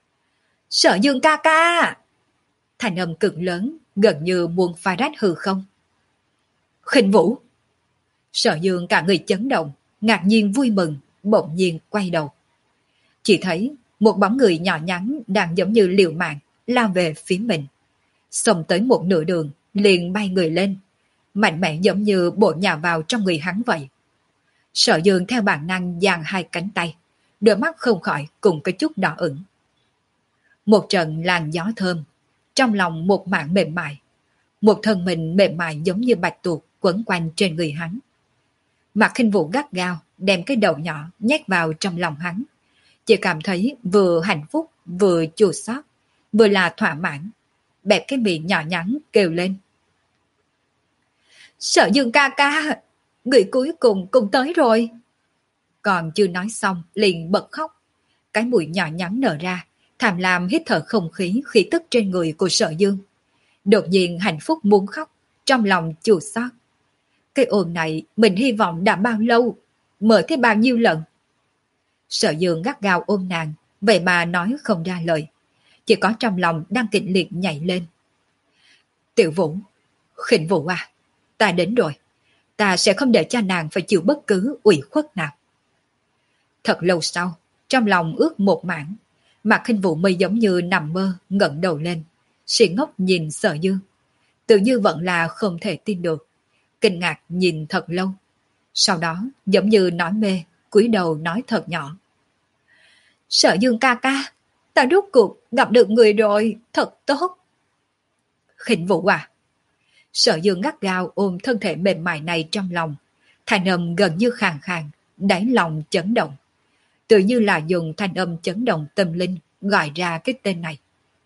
Sở Dương ca ca! Thành âm cực lớn, gần như muốn phá rách hư không. Khinh Vũ! Sở Dương cả người chấn động, ngạc nhiên vui mừng, bỗng nhiên quay đầu. Chỉ thấy một bóng người nhỏ nhắn đang giống như liều mạng, lao về phía mình. Xông tới một nửa đường, liền bay người lên, mạnh mẽ giống như bổ nhào vào trong người hắn vậy. Sở Dương theo bản năng giang hai cánh tay, đôi mắt không khỏi cùng cái chút đỏ ửng. Một trận làn gió thơm, trong lòng một mảng mềm mại, một thân mình mềm mại giống như bạch tuộc quấn quanh trên người hắn. Mạc Khinh Vũ gắt gao đem cái đầu nhỏ nhét vào trong lòng hắn, chỉ cảm thấy vừa hạnh phúc vừa chua xót, vừa là thỏa mãn, bẹp cái miệng nhỏ nhắn kêu lên. Sở Dương ca ca, người cuối cùng cũng tới rồi. Còn chưa nói xong liền bật khóc, cái mũi nhỏ nhắn nở ra, tham lam hít thở không khí khí tức trên người của Sở Dương. Đột nhiên hạnh phúc muốn khóc, trong lòng chua xót. Cái ồn này mình hy vọng đã bao lâu, mở thế bao nhiêu lần. Sở Dương gắt gao ôm nàng, vậy mà nói không ra lời, chỉ có trong lòng đang kịch liệt nhảy lên. Tiểu Vũ, Khinh Vũ à, ta đến rồi, ta sẽ không để cho nàng phải chịu bất cứ ủy khuất nào. Thật lâu sau, trong lòng ước một mảng, Mạc Khinh Vũ mới giống như nằm mơ ngẩng đầu lên, si ngốc nhìn Sở Dương, tự như vẫn là không thể tin được, kinh ngạc nhìn thật lâu. Sau đó giống như nói mê, cúi đầu nói thật nhỏ. Sở Dương ca ca, ta rốt cuộc gặp được người rồi, thật tốt. Khinh Vũ à. Sở Dương gắt gao ôm thân thể mềm mại này trong lòng, thanh âm gần như khàn khàn, đáy lòng chấn động. Tự như là dùng thanh âm chấn động tâm linh gọi ra cái tên này.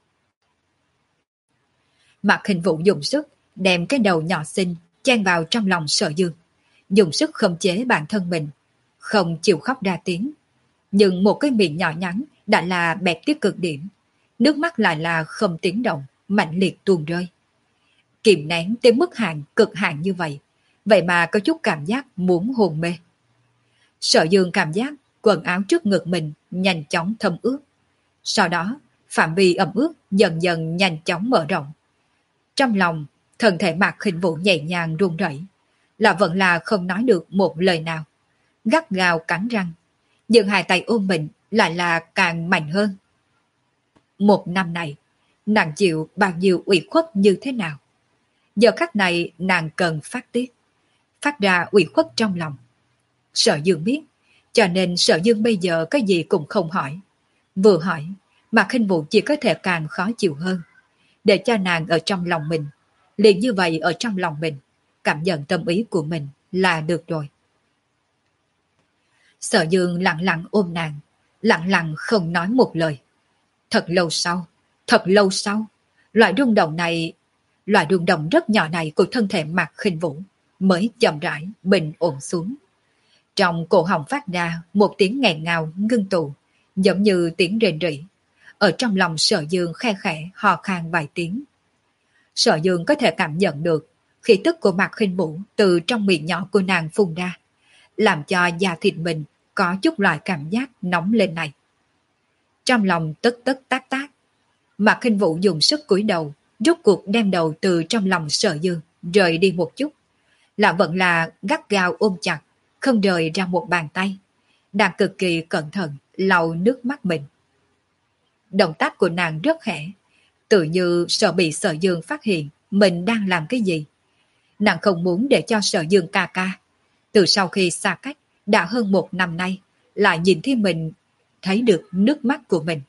Mạc Khinh Vũ dùng sức đem cái đầu nhỏ xinh chen vào trong lòng Sở Dương, dùng sức khống chế bản thân mình, không chịu khóc ra tiếng. Nhưng một cái miệng nhỏ nhắn đã là bẹp tiếp cực điểm, nước mắt lại là không tiếng động, mạnh liệt tuôn rơi. Kìm nén tới mức hạn cực hạn như vậy, vậy mà có chút cảm giác muốn hôn mê. Sở Dương cảm giác quần áo trước ngực mình nhanh chóng thấm ướt. Sau đó, phạm vi ẩm ướt dần dần nhanh chóng mở rộng. Trong lòng, thân thể Mạc Khinh Vũ nhẹ nhàng run rẩy, là vẫn là không nói được một lời nào. Gắt gao cắn răng, nhưng hai tay ôm mình lại là càng mạnh hơn. Một năm này, nàng chịu bao nhiêu ủy khuất như thế nào? Giờ khắc này nàng cần phát tiết, phát ra ủy khuất trong lòng. Sở Dương biết, cho nên Sở Dương bây giờ cái gì cũng không hỏi. Vừa hỏi, Mạc Khinh Vũ chỉ có thể càng khó chịu hơn. Để cho nàng ở trong lòng mình, liền như vậy ở trong lòng mình, cảm nhận tâm ý của mình là được rồi. Sở Dương lặng lặng ôm nàng, lặng lặng không nói một lời. Thật lâu sau, thật lâu sau, loại rung động này, loại rung động rất nhỏ này của thân thể Mạc Khinh Vũ mới chậm rãi bình ổn xuống. Trong cổ họng phát ra một tiếng nghẹn ngào ngưng tụ, giống như tiếng rền rỉ. Ở trong lòng Sở Dương khe khẽ hò khan vài tiếng. Sở Dương có thể cảm nhận được khí tức của Mạc Khinh Vũ từ trong miệng nhỏ của nàng phun ra, làm cho da thịt mình có chút loại cảm giác nóng lên này. Trong lòng tức tức tác tác, Mạc Khinh Vũ dùng sức cúi đầu, rút cuộc đem đầu từ trong lòng Sở Dương rời đi một chút, là vẫn là gắt gao ôm chặt, không rời ra một bàn tay, đang cực kỳ cẩn thận lau nước mắt mình. Động tác của nàng rất khẽ, tự như sợ bị Sở Dương phát hiện mình đang làm cái gì. Nàng không muốn để cho Sở Dương ca ca, từ sau khi xa cách đã hơn một năm nay, lại nhìn thấy mình, thấy được nước mắt của mình.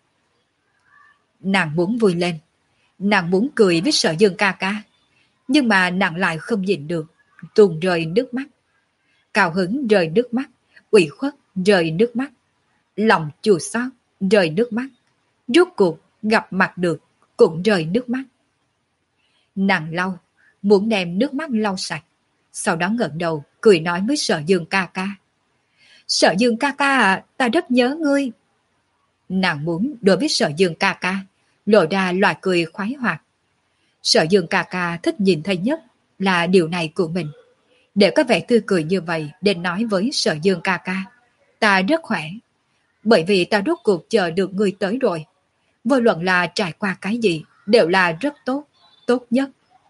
Nàng muốn vui lên, nàng muốn cười với Sở Dương ca ca, nhưng mà nàng lại không nhìn được, tuôn rơi nước mắt. Cao hứng rơi nước mắt, ủy khuất rơi nước mắt, lòng chua xót rơi nước mắt, rốt cuộc gặp mặt được cũng rơi nước mắt. Nàng lau, muốn đem nước mắt lau sạch, sau đó ngẩng đầu cười nói với Sở Dương ca ca. Sở Dương ca ca à, ta rất nhớ ngươi. Nàng muốn đối với Sở Dương ca ca lộ ra loại cười khoái hoạt. Sở Dương ca ca thích nhìn thấy nhất là điều này của mình. Để có vẻ tươi cười như vậy để nói với Sở Dương ca ca, ta rất khỏe, bởi vì ta rốt cuộc chờ được ngươi tới rồi. Vô luận là trải qua cái gì đều là rất tốt, tốt nhất.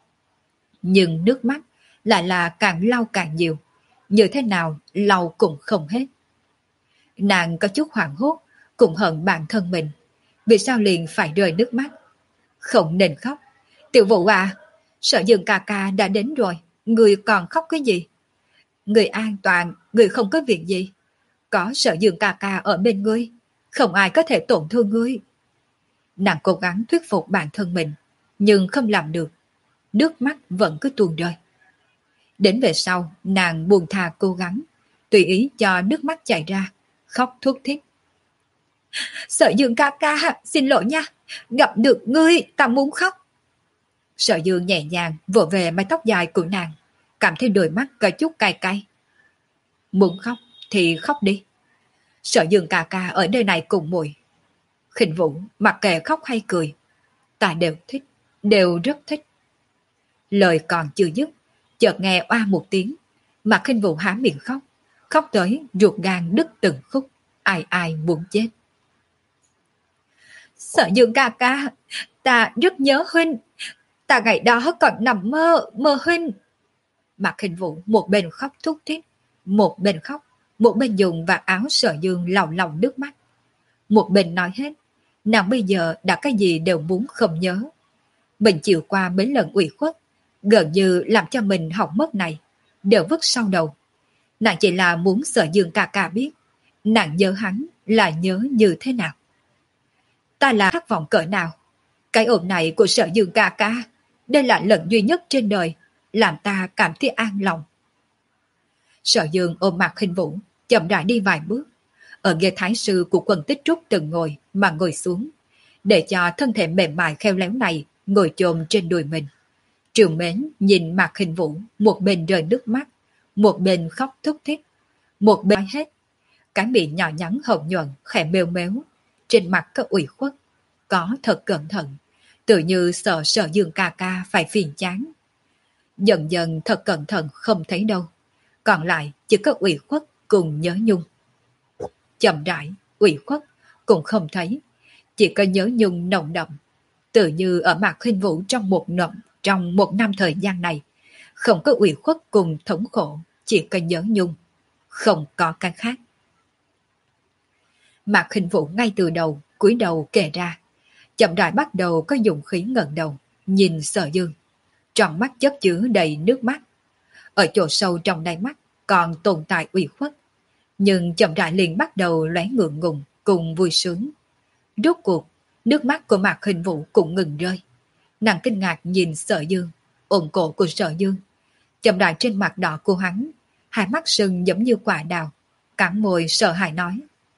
Nhưng nước mắt lại là càng lau càng nhiều, như thế nào lau cũng không hết. Nàng có chút hoảng hốt, cũng hận bản thân mình. Vì sao liền phải rơi nước mắt? Không nên khóc. Tiểu Vũ à, Sở Dương ca ca đã đến rồi, người còn khóc cái gì? Người an toàn, người không có việc gì. Có Sở Dương ca ca ở bên ngươi, không ai có thể tổn thương ngươi. Nàng cố gắng thuyết phục bản thân mình, nhưng không làm được. Nước mắt vẫn cứ tuôn rơi. Đến về sau, nàng buồn thà cố gắng, tùy ý cho nước mắt chảy ra, khóc thút thít. Sở Dương ca ca, xin lỗi nha, gặp được ngươi, ta muốn khóc. Sở Dương nhẹ nhàng vỗ về mái tóc dài của nàng, cảm thấy đôi mắt có chút cay cay. Muốn khóc thì khóc đi. Sở Dương ca ca ở nơi này cùng muội. Khinh Vũ mặc kệ khóc hay cười, ta đều thích, đều rất thích. Lời còn chưa dứt, chợt nghe oa một tiếng, mà Khinh Vũ há miệng khóc, khóc tới ruột gan đứt từng khúc, ai ai muốn chết. Sở Dương ca ca, ta rất nhớ huynh, ta ngày đó còn nằm mơ, mơ huynh. Mà Khinh Vũ một bên khóc thút thít, một bên khóc, một bên dùng vạt áo Sở Dương lau lau nước mắt. Một bên nói hết, nàng bây giờ đã cái gì đều muốn không nhớ. Mình chịu qua mấy lần ủy khuất, gần như làm cho mình hỏng mất này, đều vứt sau đầu. Nàng chỉ là muốn Sở Dương ca ca biết, nàng nhớ hắn là nhớ như thế nào. Ta là khát vọng cỡ nào. Cái ôm này của Sở Dương ca ca, đây là lần duy nhất trên đời, làm ta cảm thấy an lòng. Sở Dương ôm Mạc Khinh Vũ, chậm rãi đi vài bước, ở ghế thái sư của Quân Tích Trúc từng ngồi mà ngồi xuống, để cho thân thể mềm mại khéo léo này ngồi chồm trên đùi mình. Trường mến nhìn Mạc Khinh Vũ, một bên rơi nước mắt, một bên khóc thút thít, một bên nói hết. Cái miệng nhỏ nhắn hồng nhuận khẽ mêu méo, trên mặt có ủy khuất, có thật cẩn thận, tự như sợ Sở Dương ca ca phải phiền chán. Dần dần thật cẩn thận không thấy đâu, còn lại chỉ có ủy khuất cùng nhớ nhung. Chậm rãi, ủy khuất cũng không thấy, chỉ có nhớ nhung nồng đậm, tự như ở Mạc Khinh Vũ trong một năm, trong một năm thời gian này, không có ủy khuất cùng thống khổ, chỉ có nhớ nhung, không có cái khác. Mạc Khinh Vũ ngay từ đầu, cúi đầu kể ra, chậm rãi bắt đầu có dụng khí ngẩng đầu, nhìn Sở Dương, trong mắt chất chứa đầy nước mắt. Ở chỗ sâu trong đáy mắt còn tồn tại ủy khuất, nhưng chậm rãi liền bắt đầu lóe ngượng ngùng cùng vui sướng. Rốt cuộc, nước mắt của Mạc Khinh Vũ cũng ngừng rơi. Nàng kinh ngạc nhìn Sở Dương, ôm cổ của Sở Dương. Chậm rãi trên mặt đỏ của hắn, hai mắt sưng giống như quả đào, cắn môi sợ hãi nói.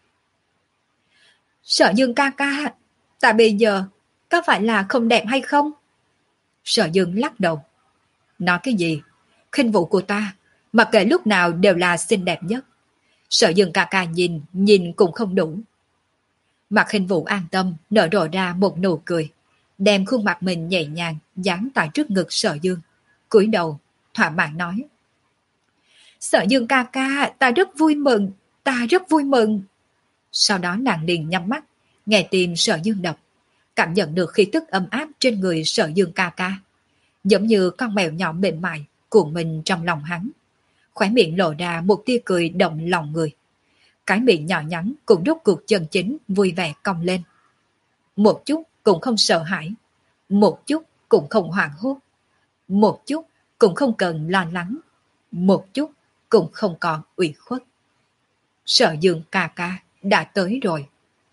Sở Dương ca ca, ta bây giờ có phải là không đẹp hay không? Sở Dương lắc đầu. Nói cái gì? Khinh Vũ của ta, mặc kệ lúc nào đều là xinh đẹp nhất. Sở Dương ca ca nhìn, nhìn cũng không đủ. Mạc Khinh Vũ an tâm, nở rộ ra một nụ cười, đem khuôn mặt mình nhẹ nhàng dán tại trước ngực Sở Dương, cúi đầu, thỏa mãn nói. Sở Dương ca ca, ta rất vui mừng, ta rất vui mừng. Sau đó nàng liền nhắm mắt, nghe tim Sở Dương đập, cảm nhận được khí tức ấm áp trên người Sở Dương ca ca, giống như con mèo nhỏ mềm mại cuộn mình trong lòng hắn. Khóe miệng lộ ra một tia cười động lòng người. Cái miệng nhỏ nhắn cũng rốt cuộc chân chính vui vẻ cong lên. Một chút cũng không sợ hãi, một chút cũng không hoảng hốt, một chút cũng không cần lo lắng, một chút cũng không còn ủy khuất. Sở Dương ca ca đã tới rồi.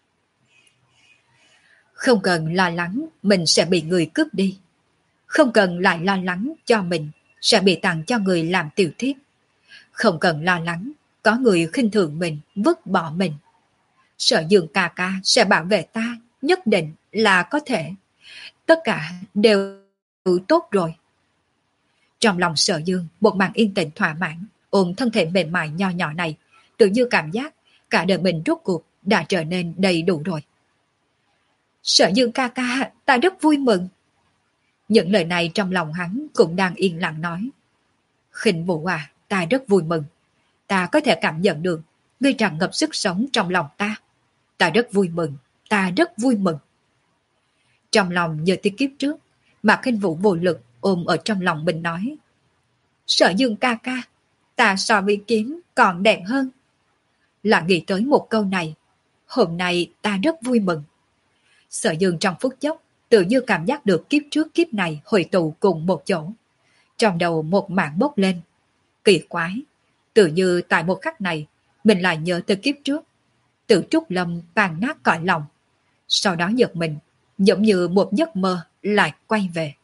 Không cần lo lắng mình sẽ bị người cướp đi, không cần lại lo lắng cho mình sẽ bị tặng cho người làm tiểu thiếp, không cần lo lắng có người khinh thường mình, vứt bỏ mình. Sở Dương ca ca sẽ bảo vệ ta, nhất định là có thể. Tất cả đều tốt rồi. Trong lòng Sở Dương một màn yên tĩnh thỏa mãn, ôm thân thể mềm mại nho nhỏ này, tự như cảm giác cả đời mình rốt cuộc đã trở nên đầy đủ rồi. Sở Dương ca ca, ta rất vui mừng. Những lời này trong lòng hắn cũng đang yên lặng nói. Khinh Vũ à, ta rất vui mừng. Ta có thể cảm nhận được ngươi tràn ngập sức sống trong lòng ta. Ta rất vui mừng, ta rất vui mừng. Trong lòng như tiếng kiếp trước, Mạc Khinh Vũ vô lực ôm ở trong lòng mình nói. Sở Dương ca ca, ta so với kiếm còn đẹp hơn. Là nghĩ tới một câu này, hôm nay ta rất vui mừng. Sở Dương trong phút chốc tự như cảm giác được kiếp trước kiếp này hội tụ cùng một chỗ. Trong đầu một mảng bốc lên. Kỳ quái, tự như tại một khắc này mình lại nhớ tới kiếp trước. Tự Trúc Lâm tàn nát cõi lòng. Sau đó giật mình, giống như một giấc mơ lại quay về.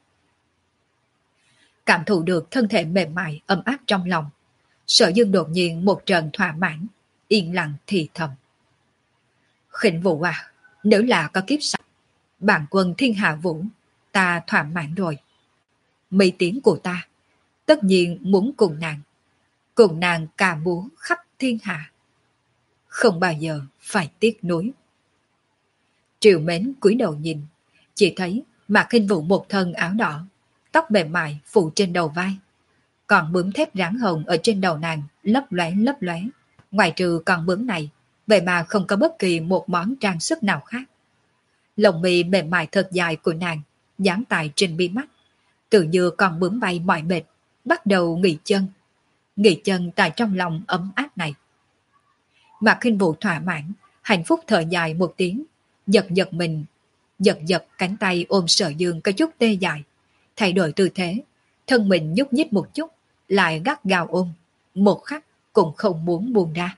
Cảm thụ được thân thể mềm mại ấm áp trong lòng, Sở Dương đột nhiên một trận thỏa mãn, yên lặng thì thầm. Khinh Vũ à, nếu là có kiếp sau, bản quân thiên hạ vũ, ta thỏa mãn rồi. Mây tiếng của ta, tất nhiên muốn cùng nàng, cùng nàng ca múa khắp thiên hạ. Không bao giờ phải tiếc nuối. Triều Mến cúi đầu nhìn, chỉ thấy Mạc Khinh Vũ một thân áo đỏ, tóc mềm mại phủ trên đầu vai, còn bướm thép ráng hồng ở trên đầu nàng lấp lóe lấp lóe. Ngoài trừ con bướm này, vậy mà không có bất kỳ một món trang sức nào khác. Lồng mi mềm mại thật dài của nàng dán tại trên mi mắt, tự như con bướm bay mỏi mệt, bắt đầu nghỉ chân, nghỉ chân tại trong lòng ấm áp này. Mạc Khinh Vũ thỏa mãn, hạnh phúc thở dài một tiếng, giật giật mình, giật giật cánh tay ôm Sở Dương có chút tê dại, thay đổi tư thế, thân mình nhúc nhích một chút, lại gắt gao ôm, một khắc cũng không muốn buông ra.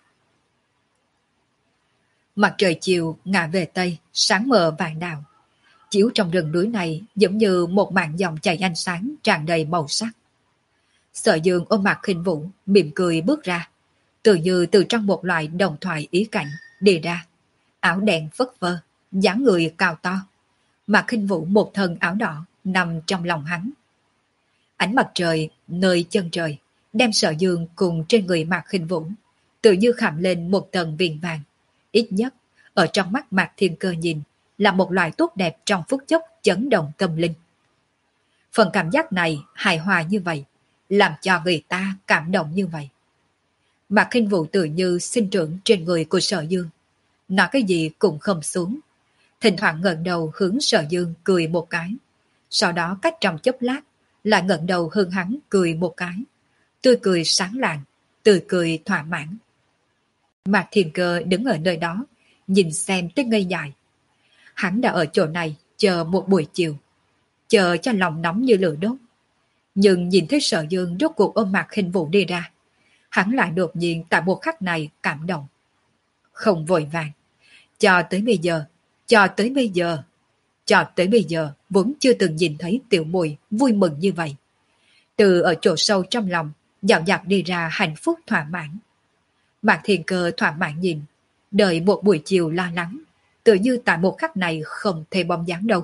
Mặt trời chiều ngả về tây, sáng mờ vàng đào, chiếu trong rừng núi này giống như một màn dòng chảy ánh sáng tràn đầy màu sắc. Sở Dương ôm Mạc Khinh Vũ, mỉm cười bước ra, tự như từ trong một loại đồng thoại ý cảnh đi ra, áo đen phất phơ, dáng người cao to. Mạc Khinh Vũ một thân áo đỏ nằm trong lòng hắn. Ánh mặt trời nơi chân trời đem Sở Dương cùng trên người Mạc Khinh Vũ tự như khảm lên một tầng viền vàng. Ít nhất ở trong mắt Mạc Thiên Cơ nhìn là một loại tốt đẹp trong phút chốc chấn động tâm linh. Phần cảm giác này hài hòa như vậy, làm cho người ta cảm động như vậy. Mạc Khinh Vũ tự như sinh trưởng trên người của Sở Dương, nói cái gì cũng không xuống, thỉnh thoảng ngẩng đầu hướng Sở Dương cười một cái. Sau đó cách trong chốc lát, lại ngẩng đầu hướng hắn cười một cái. Tươi cười sáng lạng, tươi cười thỏa mãn. Mạc Thiên Cơ đứng ở nơi đó, nhìn xem tới ngây dại. Hắn đã ở chỗ này chờ một buổi chiều, chờ cho lòng nóng như lửa đốt. Nhưng nhìn thấy Sở Dương rốt cuộc ôm Mạc Khinh Vũ đi ra, hắn lại đột nhiên tại một khắc này cảm động. Không vội vàng, cho tới bây giờ, cho tới bây giờ, cho tới bây giờ vốn chưa từng nhìn thấy Tiểu Muội vui mừng như vậy. Từ ở chỗ sâu trong lòng, dạo dạt đi ra hạnh phúc thỏa mãn. Mạc Thiên Cơ thỏa mãn nhìn, đợi một buổi chiều lo lắng, tự như tại một khắc này không thể bóng dáng đâu.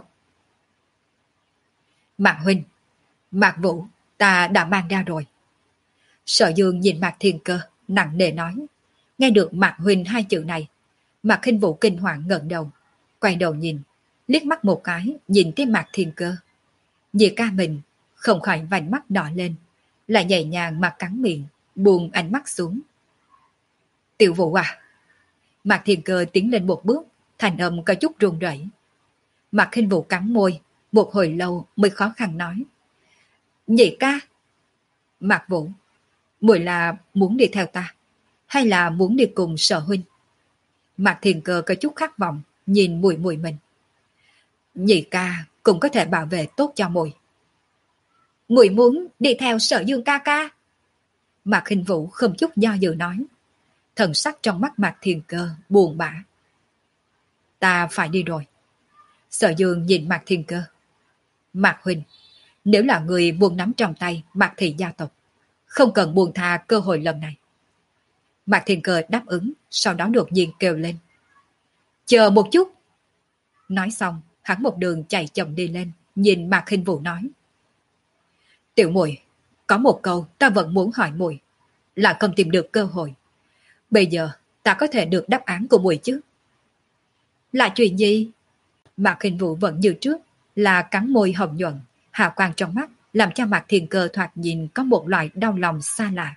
Mạc Huynh, Mạc Vũ, ta đã mang ra rồi. Sở Dương nhìn Mạc Thiên Cơ, nặng nề nói. Nghe được Mạc Huynh hai chữ này, Mạc Khinh Vũ kinh hoàng ngẩng đầu, quay đầu nhìn, liếc mắt một cái, nhìn tới Mạc Thiên Cơ. Dì ca mình không khỏi vành mắt đỏ lên, lại nhẹ nhàng mà cắn miệng, buông ánh mắt xuống. Tiểu Vũ à? Mạc Thiên Cơ tiến lên một bước, thành âm có chút run rẩy. Mạc Khinh Vũ cắn môi, một hồi lâu mới khó khăn nói. Nhị ca. Mạc Vũ, muội là muốn đi theo ta, hay là muốn đi cùng Sở Huynh? Mạc Thiên Cơ có chút khát vọng, nhìn muội muội mình. Nhị ca cũng có thể bảo vệ tốt cho muội. Muội muốn đi theo Sở Dương ca ca. Mạc Khinh Vũ không chút do dự nói. Thần sắc trong mắt Mạc Thiên Cơ buồn bã. Ta phải đi rồi. Sở Dương nhìn Mạc Thiên Cơ. Mạc Huynh, nếu là người buông nắm trong tay Mạc thị gia tộc, không cần buông tha cơ hội lần này. Mạc Thiên Cơ đáp ứng, sau đó đột nhiên kêu lên. Chờ một chút. Nói xong, hắn một đường chạy chậm đi lên, nhìn Mạc Khinh Vũ nói. Tiểu muội, có một câu ta vẫn muốn hỏi muội, là không tìm được cơ hội. Bây giờ ta có thể được đáp án của muội chứ? Là chuyện gì? Mạc Khinh Vũ vẫn như trước, là cắn môi hồng nhuận, hào quang trong mắt làm cho Mạc Thiên Cơ thoạt nhìn có một loại đau lòng xa lạ.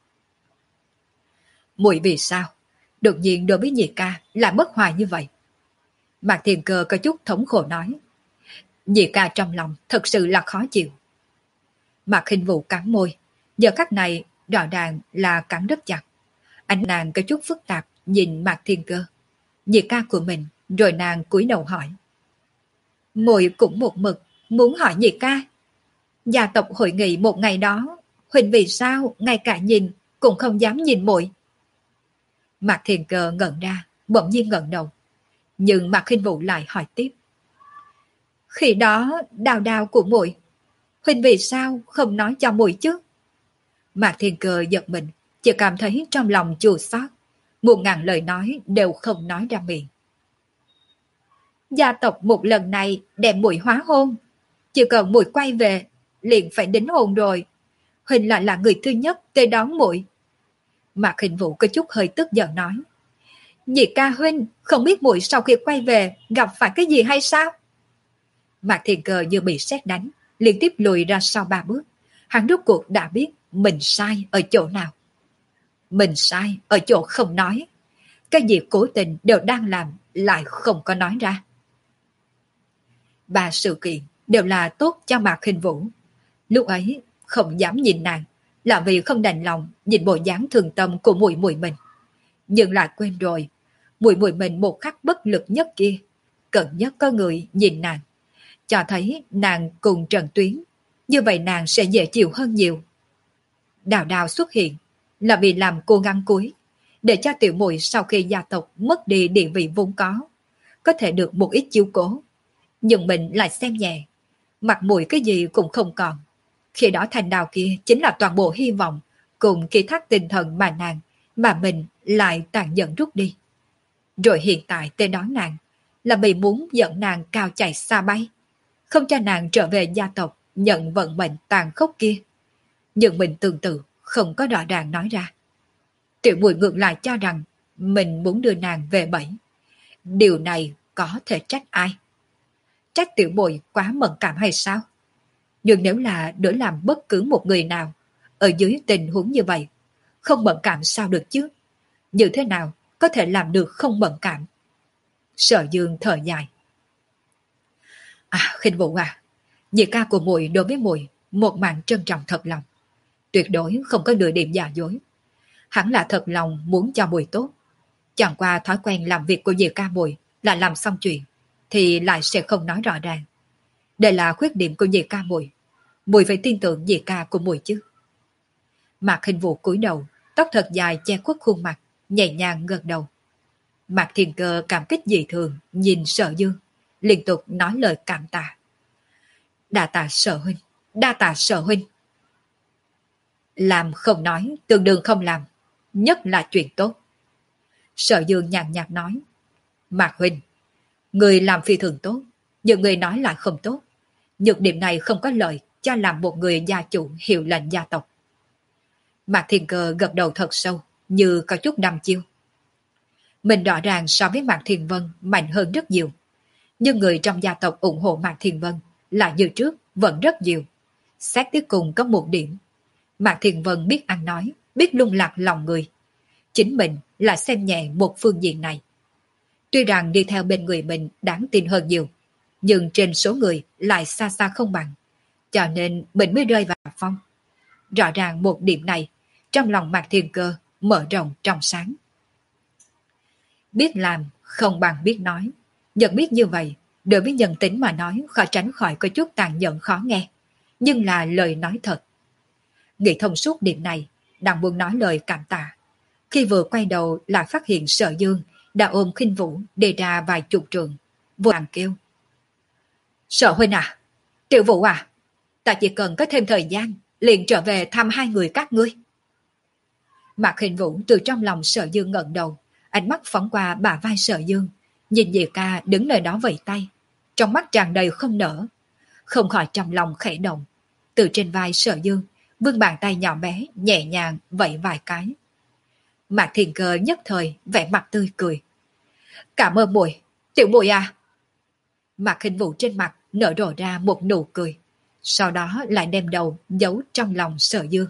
Muội vì sao đột nhiên đối với nhị ca lại bất hòa như vậy? Mạc Thiên Cơ có chút thống khổ nói. Nhị ca trong lòng thật sự là khó chịu. Mạc Khinh Vũ cắn môi, giờ khắc này rõ ràng là cắn rất chặt. Ánh nàng có chút phức tạp nhìn Mạc Thiên Cơ, nhị ca của mình, rồi nàng cúi đầu hỏi. Muội cũng một mực muốn hỏi nhị ca. Gia tộc hội nghị một ngày đó, Huỳnh vì sao ngay cả nhìn cũng không dám nhìn muội? Mạc Thiên Cơ ngẩn ra, bỗng nhiên ngẩng đầu. Nhưng Mạc Khinh Vũ lại hỏi tiếp. Khi đó đào đào của muội, Huỳnh vì sao không nói cho muội chứ? Mạc Thiên Cơ giật mình, chỉ cảm thấy trong lòng chua xót, muôn ngàn lời nói đều không nói ra miệng. Gia tộc một lần này đem muội hóa hôn, chỉ cần muội quay về liền phải đính hôn rồi. Huỳnh lại là người thứ nhất tới đón muội. Mạc Khinh Vũ có chút hơi tức giận nói. Nhị ca huynh không biết muội sau khi quay về gặp phải cái gì hay sao? Mạc Thiên Cơ như bị sét đánh, liên tiếp lùi ra sau ba bước. Hắn rốt cuộc đã biết mình sai ở chỗ nào. Mình sai ở chỗ không nói. Cái gì cố tình đều đang làm lại không có nói ra. Ba sự kiện đều là tốt cho Mạc Khinh Vũ. Lúc ấy không dám nhìn nàng là vì không đành lòng nhìn bộ dáng thương tâm của muội muội mình. Nhưng lại quên rồi, muội muội mình một khắc bất lực nhất kia, cần nhất có người nhìn nàng, cho thấy nàng cùng Trần Tuyến, như vậy nàng sẽ dễ chịu hơn nhiều. Đào Đào xuất hiện là vì làm cô ngăn cuối, để cho tiểu muội sau khi gia tộc mất đi địa vị vốn có, có thể được một ít chiếu cố. Nhưng mình lại xem nhẹ, mặt mũi cái gì cũng không còn. Khi đó Thành Đào kia chính là toàn bộ hy vọng cùng ký thác tinh thần mà nàng, mà mình lại tàn nhẫn rút đi. Rồi hiện tại tên đó nàng là vì muốn dẫn nàng cao chạy xa bay, không cho nàng trở về gia tộc nhận vận mệnh tàn khốc kia. Nhưng mình tương tự không có rõ ràng nói ra. Tiểu muội ngược lại cho rằng mình muốn đưa nàng về bẫy. Điều này có thể trách ai? Trách tiểu muội quá mẫn cảm hay sao? Nhưng nếu là đối làm bất cứ một người nào ở dưới tình huống như vậy, không mẫn cảm sao được chứ? Như thế nào có thể làm được không mẫn cảm? Sở Dương thở dài, À, Khinh Vũ à, nhị ca của muội đối với muội một màn trân trọng thật lòng, tuyệt đối không có nửa điểm giả dối. Hắn là thật lòng muốn cho muội tốt, chẳng qua thói quen làm việc của nhị ca muội là làm xong chuyện thì lại sẽ không nói rõ ràng. Đây là khuyết điểm của nhị ca muội, muội phải tin tưởng nhị ca của muội chứ. Mạc Khinh Vũ cúi đầu, tóc thật dài che khuất khuôn mặt, nhẹ nhàng gật đầu. Mạc Thiên Cơ cảm kích dị thường nhìn Sở Dương, liên tục nói lời cảm tạ. Đa tạ Sở huynh, đa tạ Sở huynh. Làm không nói, tương đương không làm, nhất là chuyện tốt. Sở Dương nhàn nhạt nói. Mạc huynh, người làm phi thường tốt, nhưng người nói lại không tốt. Nhược điểm này không có lợi cho làm một người gia chủ hiệu lệnh gia tộc. Mạc Thiên Cơ gật đầu thật sâu, như có chút đăm chiêu. Mình rõ ràng so với Mạc Thiên Vân mạnh hơn rất nhiều, nhưng người trong gia tộc ủng hộ Mạc Thiên Vân lại như trước vẫn rất nhiều. Xét tới cùng có một điểm, Mạc Thiên Vân biết ăn nói, biết lung lạc lòng người. Chính mình là xem nhẹ một phương diện này. Tuy rằng đi theo bên người mình đáng tin hơn nhiều, nhưng trên số người lại xa xa không bằng, cho nên mình mới rơi vào phong. Rõ ràng một điểm này, trong lòng Mạc Thiên Cơ mở rộng trong sáng. Biết làm không bằng biết nói, nhận biết như vậy, đối với nhân tính mà nói khó tránh khỏi có chút tàn nhẫn khó nghe, nhưng là lời nói thật. Nghĩ thông suốt điểm này, đang muốn nói lời cảm tạ. Khi vừa quay đầu lại phát hiện Sở Dương đã ôm Khinh Vũ đi ra vài chục trường, vội vàng kêu. Sở huynh à, Tiểu Vũ à, ta chỉ cần có thêm thời gian, liền trở về thăm hai người các ngươi. Mạc Khinh Vũ từ trong lòng Sở Dương ngẩng đầu, ánh mắt phóng qua bả vai Sở Dương, nhìn Diệp ca đứng nơi đó vẫy tay, trong mắt tràn đầy không nở, không khỏi trong lòng khẽ động, từ trên vai Sở Dương vươn bàn tay nhỏ bé nhẹ nhàng vẫy vài cái. Mạc Thiên Cơ nhất thời vẻ mặt tươi cười. Cảm ơn muội, Tiểu muội à. Mạc Khinh Vũ trên mặt nở rộ ra một nụ cười, sau đó lại đem đầu giấu trong lòng Sở Dương.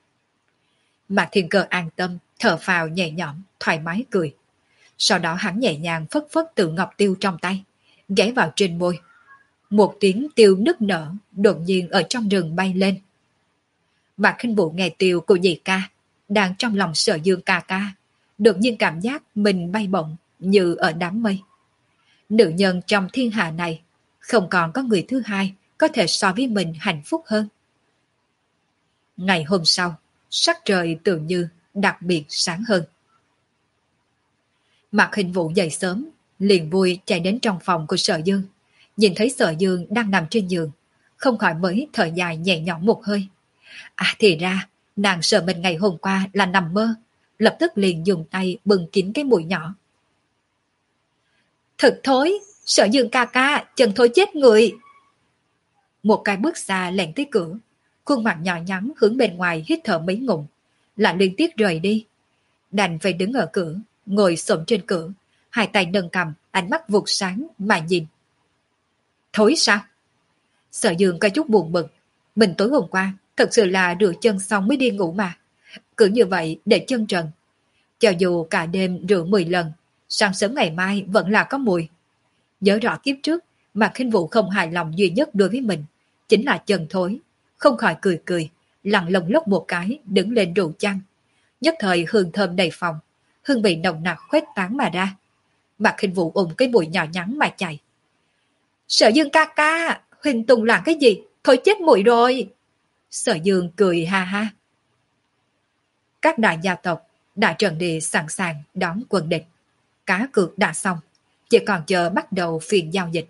Mạc Thiên Cơ an tâm, thở phào nhẹ nhõm, thoải mái cười. Sau đó hắn nhẹ nhàng phất phất tự ngọc tiêu trong tay, ghé vào trên môi. Một tiếng tiêu nức nở đột nhiên ở trong rừng bay lên. Mạc Khinh Vũ nghe tiêu của nhị ca, đang trong lòng Sở Dương ca ca, đột nhiên cảm giác mình bay bổng như ở đám mây. Nữ nhân trong thiên hạ này, không còn có người thứ hai có thể so với mình hạnh phúc hơn. Ngày hôm sau, sắc trời tự như đặc biệt sáng hơn. Mạc Khinh Vũ dậy sớm, liền vui chạy đến trong phòng của Sở Dương, nhìn thấy Sở Dương đang nằm trên giường, không khỏi mới thở dài nhẹ nhõm một hơi. À thì ra, nàng sợ mình ngày hôm qua là nằm mơ, lập tức liền dùng tay bưng kín cái mũi nhỏ. Thật thối, Sở Dương ca ca, chân thối chết người. Một cái bước xa lẻn tới cửa, khuôn mặt nhỏ nhắn hướng bên ngoài hít thở mấy ngụm, lại liên tiếp rời đi. Đành phải đứng ở cửa, ngồi xổm trên cửa, hai tay nâng cầm, ánh mắt vụt sáng mà nhìn. Thối sao? Sở Dương có chút buồn bực, mình tối hôm qua thật sự là rửa chân xong mới đi ngủ mà. Cứ như vậy để chân trần. Cho dù cả đêm rửa mười lần, sáng sớm ngày mai vẫn là có mùi. Nhớ rõ kiếp trước, mà Khinh Vũ không hài lòng duy nhất đối với mình, chính là chân thối. Không khỏi cười cười, lặng lồng lốc một cái, đứng lên rủ chăn. Nhất thời hương thơm đầy phòng, hương vị nồng nặc khuếch tán mà ra. Mạc Khinh Vũ ôm cái mũi nhỏ nhắn mà chạy. Sở Dương ca ca, Huỳnh Tùng làm cái gì? Thôi chết muội rồi. Sở Dương cười ha ha. Các đại gia tộc đã trận địa sẵn sàng đón quân địch. Cá cược đã xong, chỉ còn chờ bắt đầu phiên giao dịch.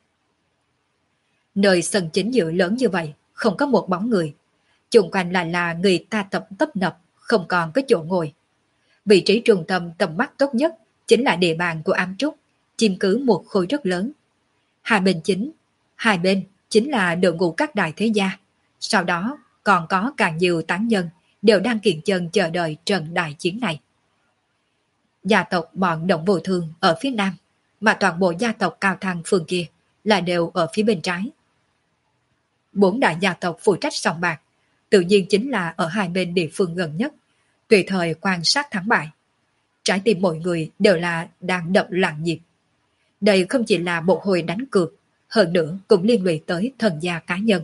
Nơi sân chính giữa lớn như vậy, không có một bóng người. Chung quanh lại là người ta tập tấp nập, không còn có chỗ ngồi. Vị trí trung tâm tầm mắt tốt nhất chính là địa bàn của Ám Trúc, chiếm cứ một khối rất lớn. Hai bên chính, hai bên chính là đội ngũ các đại thế gia. Sau đó còn có càng nhiều tán nhân đều đang kiền chân chờ đợi trận đại chiến này. Gia tộc bọn Động Vô Thương ở phía nam, mà toàn bộ gia tộc Cao Thăng phương kia là đều ở phía bên trái. Bốn đại gia tộc phụ trách sòng bạc, tự nhiên chính là ở hai bên địa phương gần nhất, tùy thời quan sát thắng bại. Trái tim mọi người đều là đang đập loạn nhịp. Đây không chỉ là một hồi đánh cược, hơn nữa cũng liên lụy tới thần gia cá nhân.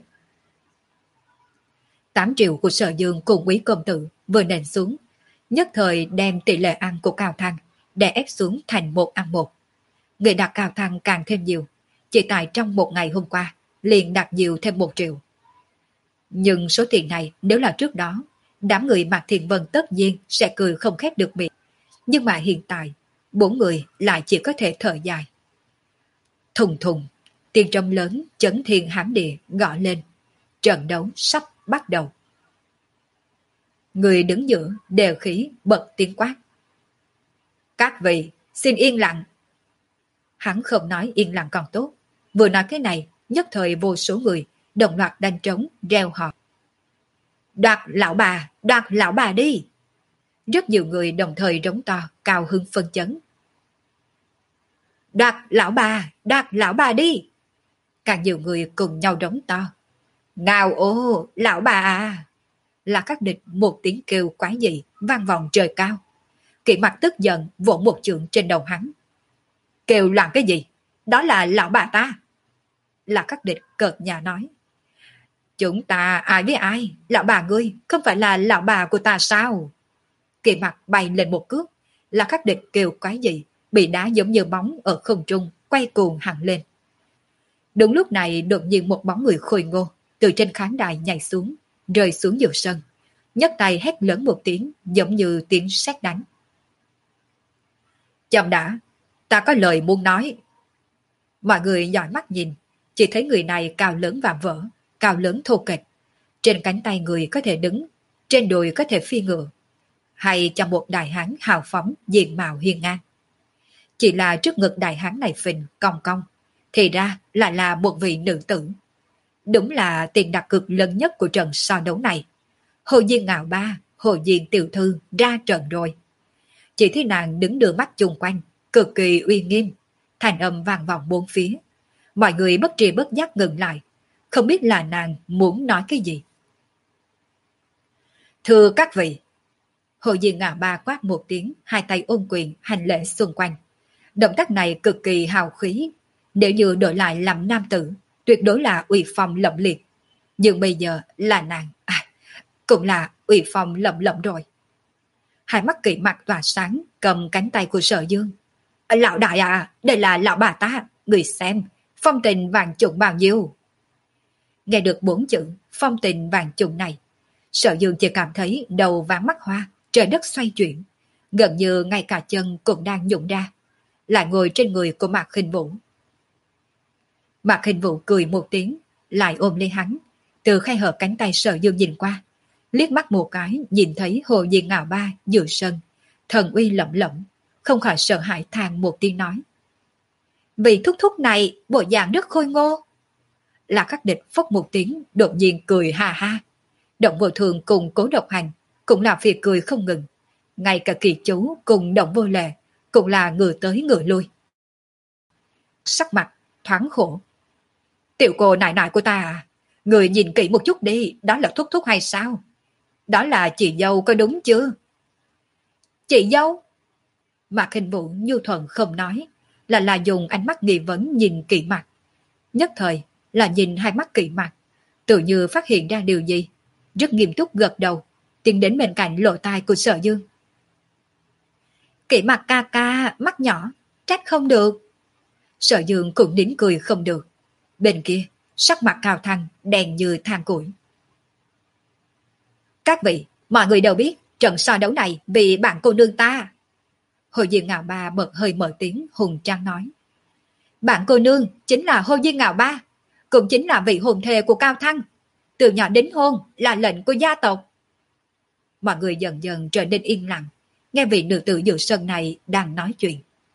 Tám triệu của Sở Dương cùng Quý công tử vừa nền xuống, nhất thời đem tỷ lệ ăn của Cao Thăng đè ép xuống thành một ăn một. Người đặt Cao Thăng càng thêm nhiều, chỉ tại trong một ngày hôm qua liền đặt nhiều thêm một triệu. Nhưng số tiền này nếu là trước đó, đám người Mạc Thiện Vân tất nhiên sẽ cười không khép được miệng. Nhưng mà hiện tại, bốn người lại chỉ có thể thở dài. Thùng thùng, tiếng trống lớn chấn thiên hám địa gõ lên. Trận đấu sắp bắt đầu. Người đứng giữa đều khí bật tiếng quát. Các vị, xin yên lặng. Hắn không nói yên lặng còn tốt. Vừa nói cái này, nhất thời vô số người đồng loạt đánh trống reo hò. Đoạt lão bà, đoạt lão bà đi. Rất nhiều người đồng thời rống to, cao hưng phân chấn. Đoạt lão bà, đoạt lão bà đi. Càng nhiều người cùng nhau rống to. Ngao ô, lão bà à. Là các địch một tiếng kêu quái dị, vang vọng trời cao. Kỵ Mặc tức giận vỗ một chưởng trên đầu hắn. Kêu làm cái gì? Đó là lão bà ta. Là các địch cợt nhà nói. Chúng ta ai với ai? Lão bà ngươi không phải là lão bà của ta sao? Kỵ Mặc bay lên một cước. Là các địch kêu quái dị, bị đá giống như bóng ở không trung, quay cuồng hẳn lên. Đúng lúc này đột nhiên một bóng người khôi ngô từ trên khán đài nhảy xuống, rơi xuống giữa sân, nhấc tay hét lớn một tiếng giống như tiếng sét đánh. Chậm đã, ta có lời muốn nói. Mọi người dõi mắt nhìn, chỉ thấy người này cao lớn vạm vỡ, cao lớn thô kệch. Trên cánh tay người có thể đứng, trên đùi có thể phi ngựa, hay trong một đại hán hào phóng diện mạo hiên ngang. Chỉ là trước ngực đại hán này phình cong cong, thì ra lại là một vị nữ tử. Đúng là tiền đặt cược lớn nhất của trận so đấu này. Hồ Diên Ngạo Ba, Hồ Diên tiểu thư ra trận rồi. Chỉ thấy nàng đứng đưa mắt chung quanh, cực kỳ uy nghiêm, thành âm vang vọng bốn phía. Mọi người bất tri bất giác ngừng lại, không biết là nàng muốn nói cái gì. Thưa các vị, Hồ Diên Ngạo Ba quát một tiếng, hai tay ôm quyền hành lễ xung quanh. Động tác này cực kỳ hào khí, nếu như đổi lại làm nam tử, tuyệt đối là uy phong lẫm liệt. Nhưng bây giờ là nàng, à, cũng là uy phong lẫm lẫm rồi. Hai mắt Kỵ Mặc tỏa sáng, cầm cánh tay của Sở Dương. Lão đại à, đây là lão bà ta, người xem, phong tình vàng trụng bao nhiêu. Nghe được bốn chữ phong tình vàng trụng này, Sở Dương chỉ cảm thấy đầu váng mắt hoa, trời đất xoay chuyển, gần như ngay cả chân cũng đang nhũng ra, lại ngồi trên người của Mạc Khinh Vũ. Mạc Khinh Vũ cười một tiếng, lại ôm lấy hắn, từ khe hở cánh tay Sở Dương nhìn qua, liếc mắt một cái nhìn thấy Hồ Diên Ngạo Ba giữa sân, thần uy lẫm lẫm, không khỏi sợ hãi than một tiếng nói. Vị thúc thúc này bộ dạng rất khôi ngô. Là Khắc Địch phốc một tiếng đột nhiên cười ha ha. Động Vô Thường cùng Cố Độc Hành cũng là phì cười không ngừng, ngay cả Kỳ Chú cùng Động Vô Lệ cũng là ngửa tới ngửa lui. Sắc mặt thoáng khổ. Tiểu cô nại nại của ta à, người nhìn kỹ một chút đi, đó là thúc thúc hay sao? Đó là chị dâu có đúng chưa? Chị dâu? Mạc Khinh Vũ nhu thuận không nói, là là dùng ánh mắt nghi vấn nhìn Kỵ Mặc. Nhất thời là nhìn hai mắt Kỵ Mặc, tự như phát hiện ra điều gì, rất nghiêm túc gật đầu, tiến đến bên cạnh lỗ tai của Sở Dương. Kỵ Mặc ca ca, mắt nhỏ, trách không được. Sở Dương cũng nín cười không được. Bên kia, sắc mặt Cao Thăng đèn như than củi. Các vị, mọi người đều biết trận so đấu này vì bạn cô nương ta. Hồ Diên Ngạo Ba bật hơi mở tiếng hùng trang nói. Bạn cô nương chính là Hồ Diên Ngạo Ba, cũng chính là vị hồn thề của Cao Thăng. Từ nhỏ đến hôn là lệnh của gia tộc. Mọi người dần dần trở nên yên lặng, nghe vị nữ tử giữa sân này đang nói chuyện.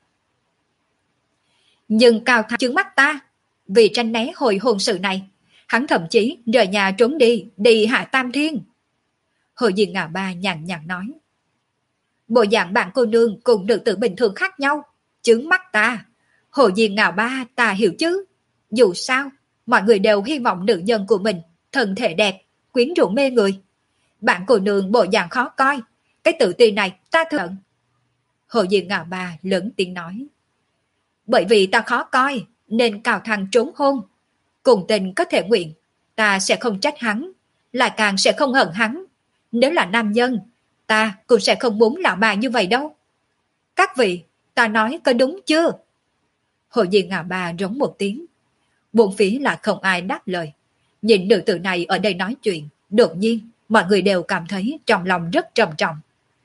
Nhưng Cao Thăng trướng mắt ta, vì tranh né hồi hôn sự này, hắn thậm chí rời nhà trốn đi, đi hạ Tam Thiên. Hồ Diên Ngạo Ba nhàn nhạt nói. Bộ dạng bạn cô nương cùng nữ tử bình thường khác nhau, trướng mắt ta. Hồ Diên Ngạo Ba ta hiểu chứ. Dù sao, mọi người đều hy vọng nữ nhân của mình thân thể đẹp, quyến rũ mê người. Bạn cô nương bộ dạng khó coi, cái tự ti này ta thận. Hồ Diên Ngạo Ba lớn tiếng nói. Bởi vì ta khó coi, nên Cao Thăng trốn hôn. Cùng tình có thể nguyện, ta sẽ không trách hắn, lại càng sẽ không hận hắn. Nếu là nam nhân, ta cũng sẽ không muốn lão bà như vậy đâu. Các vị, ta nói có đúng chưa? Hồ Diên ngà bà rống một tiếng. Bốn phía là không ai đáp lời. Nhìn nữ tử này ở đây nói chuyện, đột nhiên mọi người đều cảm thấy trong lòng rất trầm trọng.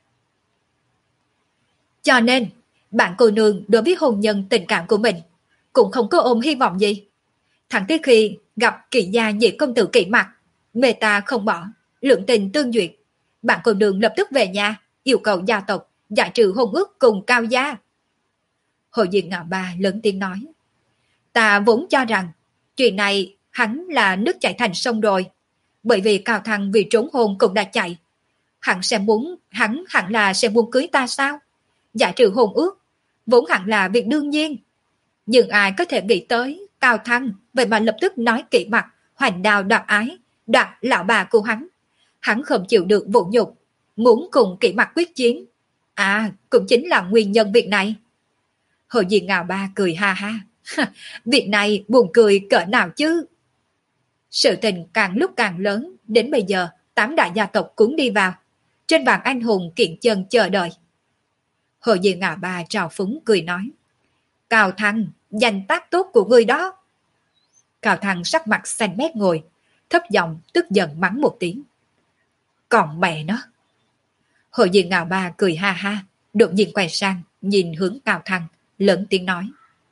Cho nên, bạn cô nương đối với hôn nhân tình cảm của mình cũng không có ôm hy vọng gì. Thẳng tới khi gặp Kỵ gia nhị công tử Kỵ Mặc, mê ta không bỏ, lượng tình tương duyệt, bạn cô nương lập tức về nhà, yêu cầu gia tộc giải trừ hôn ước cùng Cao gia. Hồ Diên ngạo ba lớn tiếng nói, ta vốn cho rằng chuyện này hắn là nước chảy thành sông rồi, bởi vì Cao Thăng vì trốn hôn cũng đã chạy. Hắn sẽ muốn, hắn hẳn là sẽ muốn cưới ta sao? Giải trừ hôn ước, vốn hẳn là việc đương nhiên. Nhưng ai có thể nghĩ tới Cao Thăng vậy mà lập tức nói Kỵ Mặc hoành đao đoạt ái, đoạt lão bà của hắn. Hắn không chịu được vũ nhục, muốn cùng Kỵ Mặc quyết chiến. À, cũng chính là nguyên nhân việc này. Hồ Diên ngào ba cười ha ha. Việc này buồn cười cỡ nào chứ? Sự tình càng lúc càng lớn, đến bây giờ tám đại gia tộc cũng đi vào. Trên bàn anh hùng kiện chân chờ đợi. Hồ Diên ngào ba trào phúng cười nói, Cao Thăng, danh tác tốt của người đó. Cao Thăng sắc mặt xanh mét ngồi, thấp giọng tức giận mắng một tiếng. Còn mẹ nó. Hồ Diên ngào ba cười ha ha, đột nhiên quay sang, nhìn hướng Cao Thăng, lớn tiếng nói.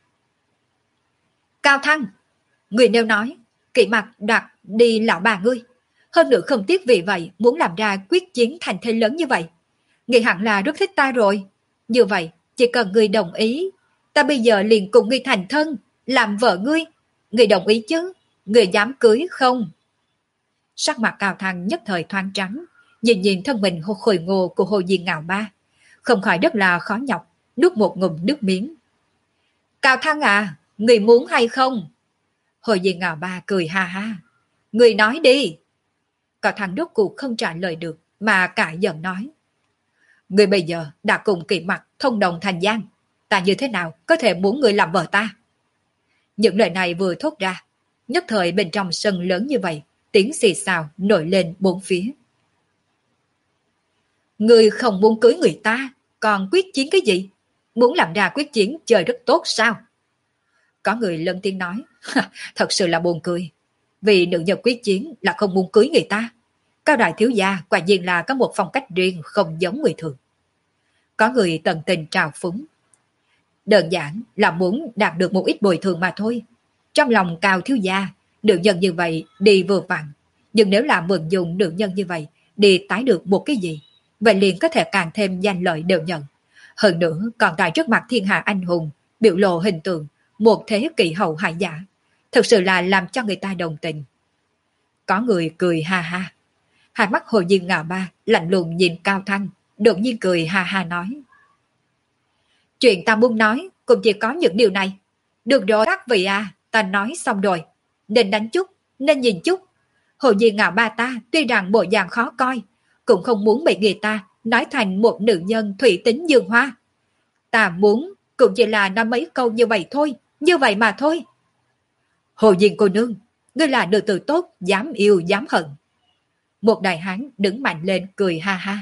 Cao Thăng, người nêu nói, Kỵ Mặc đoạt đi lão bà ngươi. Hơn nữa không tiếc vì vậy muốn làm ra quyết chiến thành thế lớn như vậy. Ngươi hẳn là rất thích ta rồi. Như vậy, chỉ cần ngươi đồng ý, ta bây giờ liền cùng ngươi thành thân, làm vợ ngươi. Ngươi đồng ý chứ? Ngươi dám cưới không? Sắc mặt Cao Thăng nhất thời thoáng trắng, nhìn nhìn thân mình hô khôi ngô của Hồ Diên ngạo ba, không khỏi rất là khó nhọc, nuốt một ngụm nước miếng. Cao Thăng à, ngươi muốn hay không? Hồ Diên ngạo ba cười ha ha. Ngươi nói đi. Cao Thăng rốt cuộc không trả lời được, mà cãi giận nói. Ngươi bây giờ đã cùng Kỵ Mặc thông đồng thành gian, ta như thế nào có thể muốn ngươi làm vợ ta? Những lời này vừa thốt ra, nhất thời bên trong sân lớn như vậy, tiếng xì xào nổi lên bốn phía. Ngươi không muốn cưới người ta, còn quyết chiến cái gì? Muốn làm ra quyết chiến chơi rất tốt sao? Có người lớn tiếng nói, thật sự là buồn cười. Vì nữ nhân quyết chiến là không muốn cưới người ta. Cao đại thiếu gia quả nhiên là có một phong cách riêng không giống người thường. Có người tận tình trào phúng. Đơn giản là muốn đạt được một ít bồi thường mà thôi. Trong lòng Cao thiếu gia, nữ nhân như vậy đi vừa vặn. Nhưng nếu là mượn dùng nữ nhân như vậy đi tái được một cái gì, vậy liền có thể càng thêm danh lợi đều nhận. Hơn nữa còn tại trước mặt thiên hạ anh hùng, biểu lộ hình tượng, một thế kỷ hậu hải giả. Thực sự là làm cho người ta đồng tình. Có người cười ha ha. Hai mắt Hồ Diên ngạo ba lạnh lùng nhìn Cao Thăng, đột nhiên cười ha ha nói. Chuyện ta muốn nói cũng chỉ có những điều này. Được rồi các vị à, ta nói xong rồi. Nên đánh chút, nên nhìn chút. Hồ Diên ngạo ba ta tuy rằng bộ dạng khó coi, cũng không muốn bị người ta nói thành một nữ nhân thủy tính dương hoa. Ta muốn cũng chỉ là nói mấy câu như vậy thôi, như vậy mà thôi. Hồ Diên cô nương, ngươi là nữ tử tốt, dám yêu dám hận. Một đại hán đứng mạnh lên cười ha ha.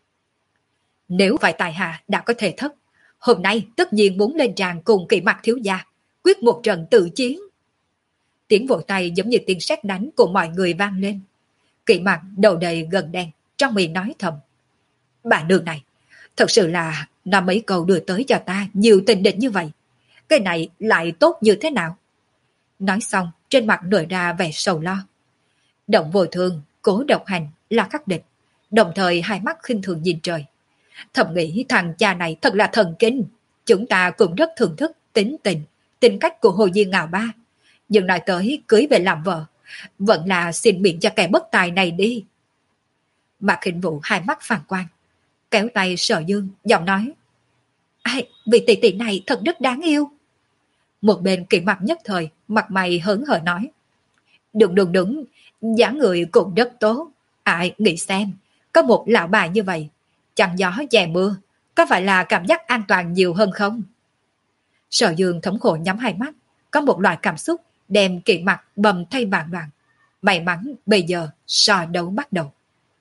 Nếu phải tài hạ đã có thể thất, hôm nay tất nhiên muốn lên tràng cùng Kỵ Mặc thiếu gia, quyết một trận tự chiến. Tiếng vỗ tay giống như tiếng sét đánh của mọi người vang lên. Kỵ Mặc đầu đầy gần đen, trong miệng nói thầm. Bà nương này, thật sự là nói mấy câu đưa tới cho ta nhiều tình địch như vậy. Cái này lại tốt như thế nào? Nói xong, trên mặt nổi ra vẻ sầu lo. Động vô thương, cố độc hành là khắc địch, đồng thời hai mắt khinh thường nhìn trời. Thầm nghĩ thằng cha này thật là thần kinh. Chúng ta cũng rất thưởng thức tính tình, tính cách của Hồ Diên ngạo ba. Nhưng nói tới cưới về làm vợ, vẫn là xin miệng cho kẻ bất tài này đi. Mạc Khinh Vũ hai mắt phản quang, kéo tay Sở Dương, giọng nói. Ai, vị tỷ tỷ này thật rất đáng yêu. Một bên Kỵ Mặc nhất thời, mặt mày hớn hở nói. Đúng đúng đúng, dáng người cũng rất tốt. Ai, nghĩ xem, có một lão bà như vậy, chăn gió dè mưa, có phải là cảm giác an toàn nhiều hơn không? Sở Dương thống khổ nhắm hai mắt, có một loại cảm xúc đem kỵ mặt bầm thay vạn đoạn. May mắn bây giờ so đấu bắt đầu.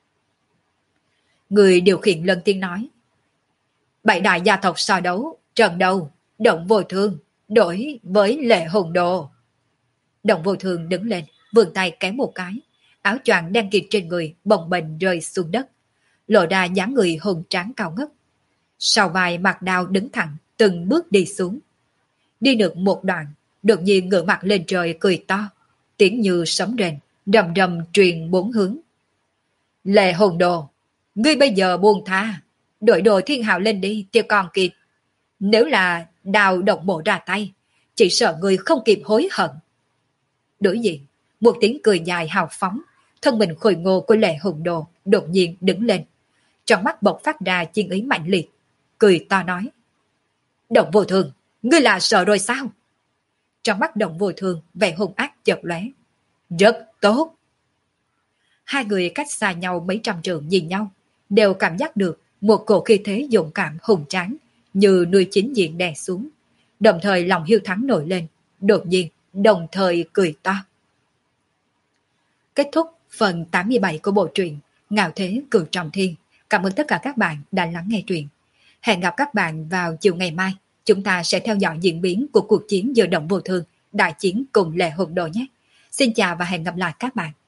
Người điều khiển lần tiếng nói. Bảy đại gia tộc so đấu, trận đầu, Động Vô Thương, đổi với Lệ Hùng Đồ. Động Vô Thương đứng lên, vươn tay kéo một cái, áo choàng đen kịt trên người bồng bềnh rơi xuống đất, lộ ra dáng người hùng tráng cao ngất. Sau vai mặt đao đứng thẳng, từng bước đi xuống. Đi được một đoạn, đột nhiên ngửa mặt lên trời cười to, tiếng như sấm rền, rầm rầm truyền bốn hướng. Lệ Hùng Đồ, ngươi bây giờ buông tha, đội đồ thiên hào lên đi thì còn kịp. Nếu là đào động bộ ra tay, chỉ sợ ngươi không kịp hối hận. Đối diện, một tiếng cười dài hào phóng, thân mình khôi ngô của Lệ Hùng Đồ đột nhiên đứng lên. Trong mắt bộc phát ra chiến ý mạnh liệt, cười to nói. Động Vô Thương, ngươi là sợ rồi sao? Trong mắt Động Vô Thương vẻ hung ác chợt lóe. Rất tốt. Hai người cách xa nhau mấy trăm trượng nhìn nhau, đều cảm giác được một cổ khí thế dũng cảm hùng tráng như núi chính diện đè xuống. Đồng thời lòng hiếu thắng nổi lên, đột nhiên đồng thời cười to. Kết thúc phần tám mươi bảy của bộ truyện Ngạo Thế Cửu Trọng Thiên. Cảm ơn tất cả các bạn đã lắng nghe truyện. Hẹn gặp các bạn vào chiều ngày mai. Chúng ta sẽ theo dõi diễn biến của cuộc chiến giữa Động Vô Thương đại chiến cùng Lệ Hùng Đồ nhé. Xin chào và hẹn gặp lại các bạn.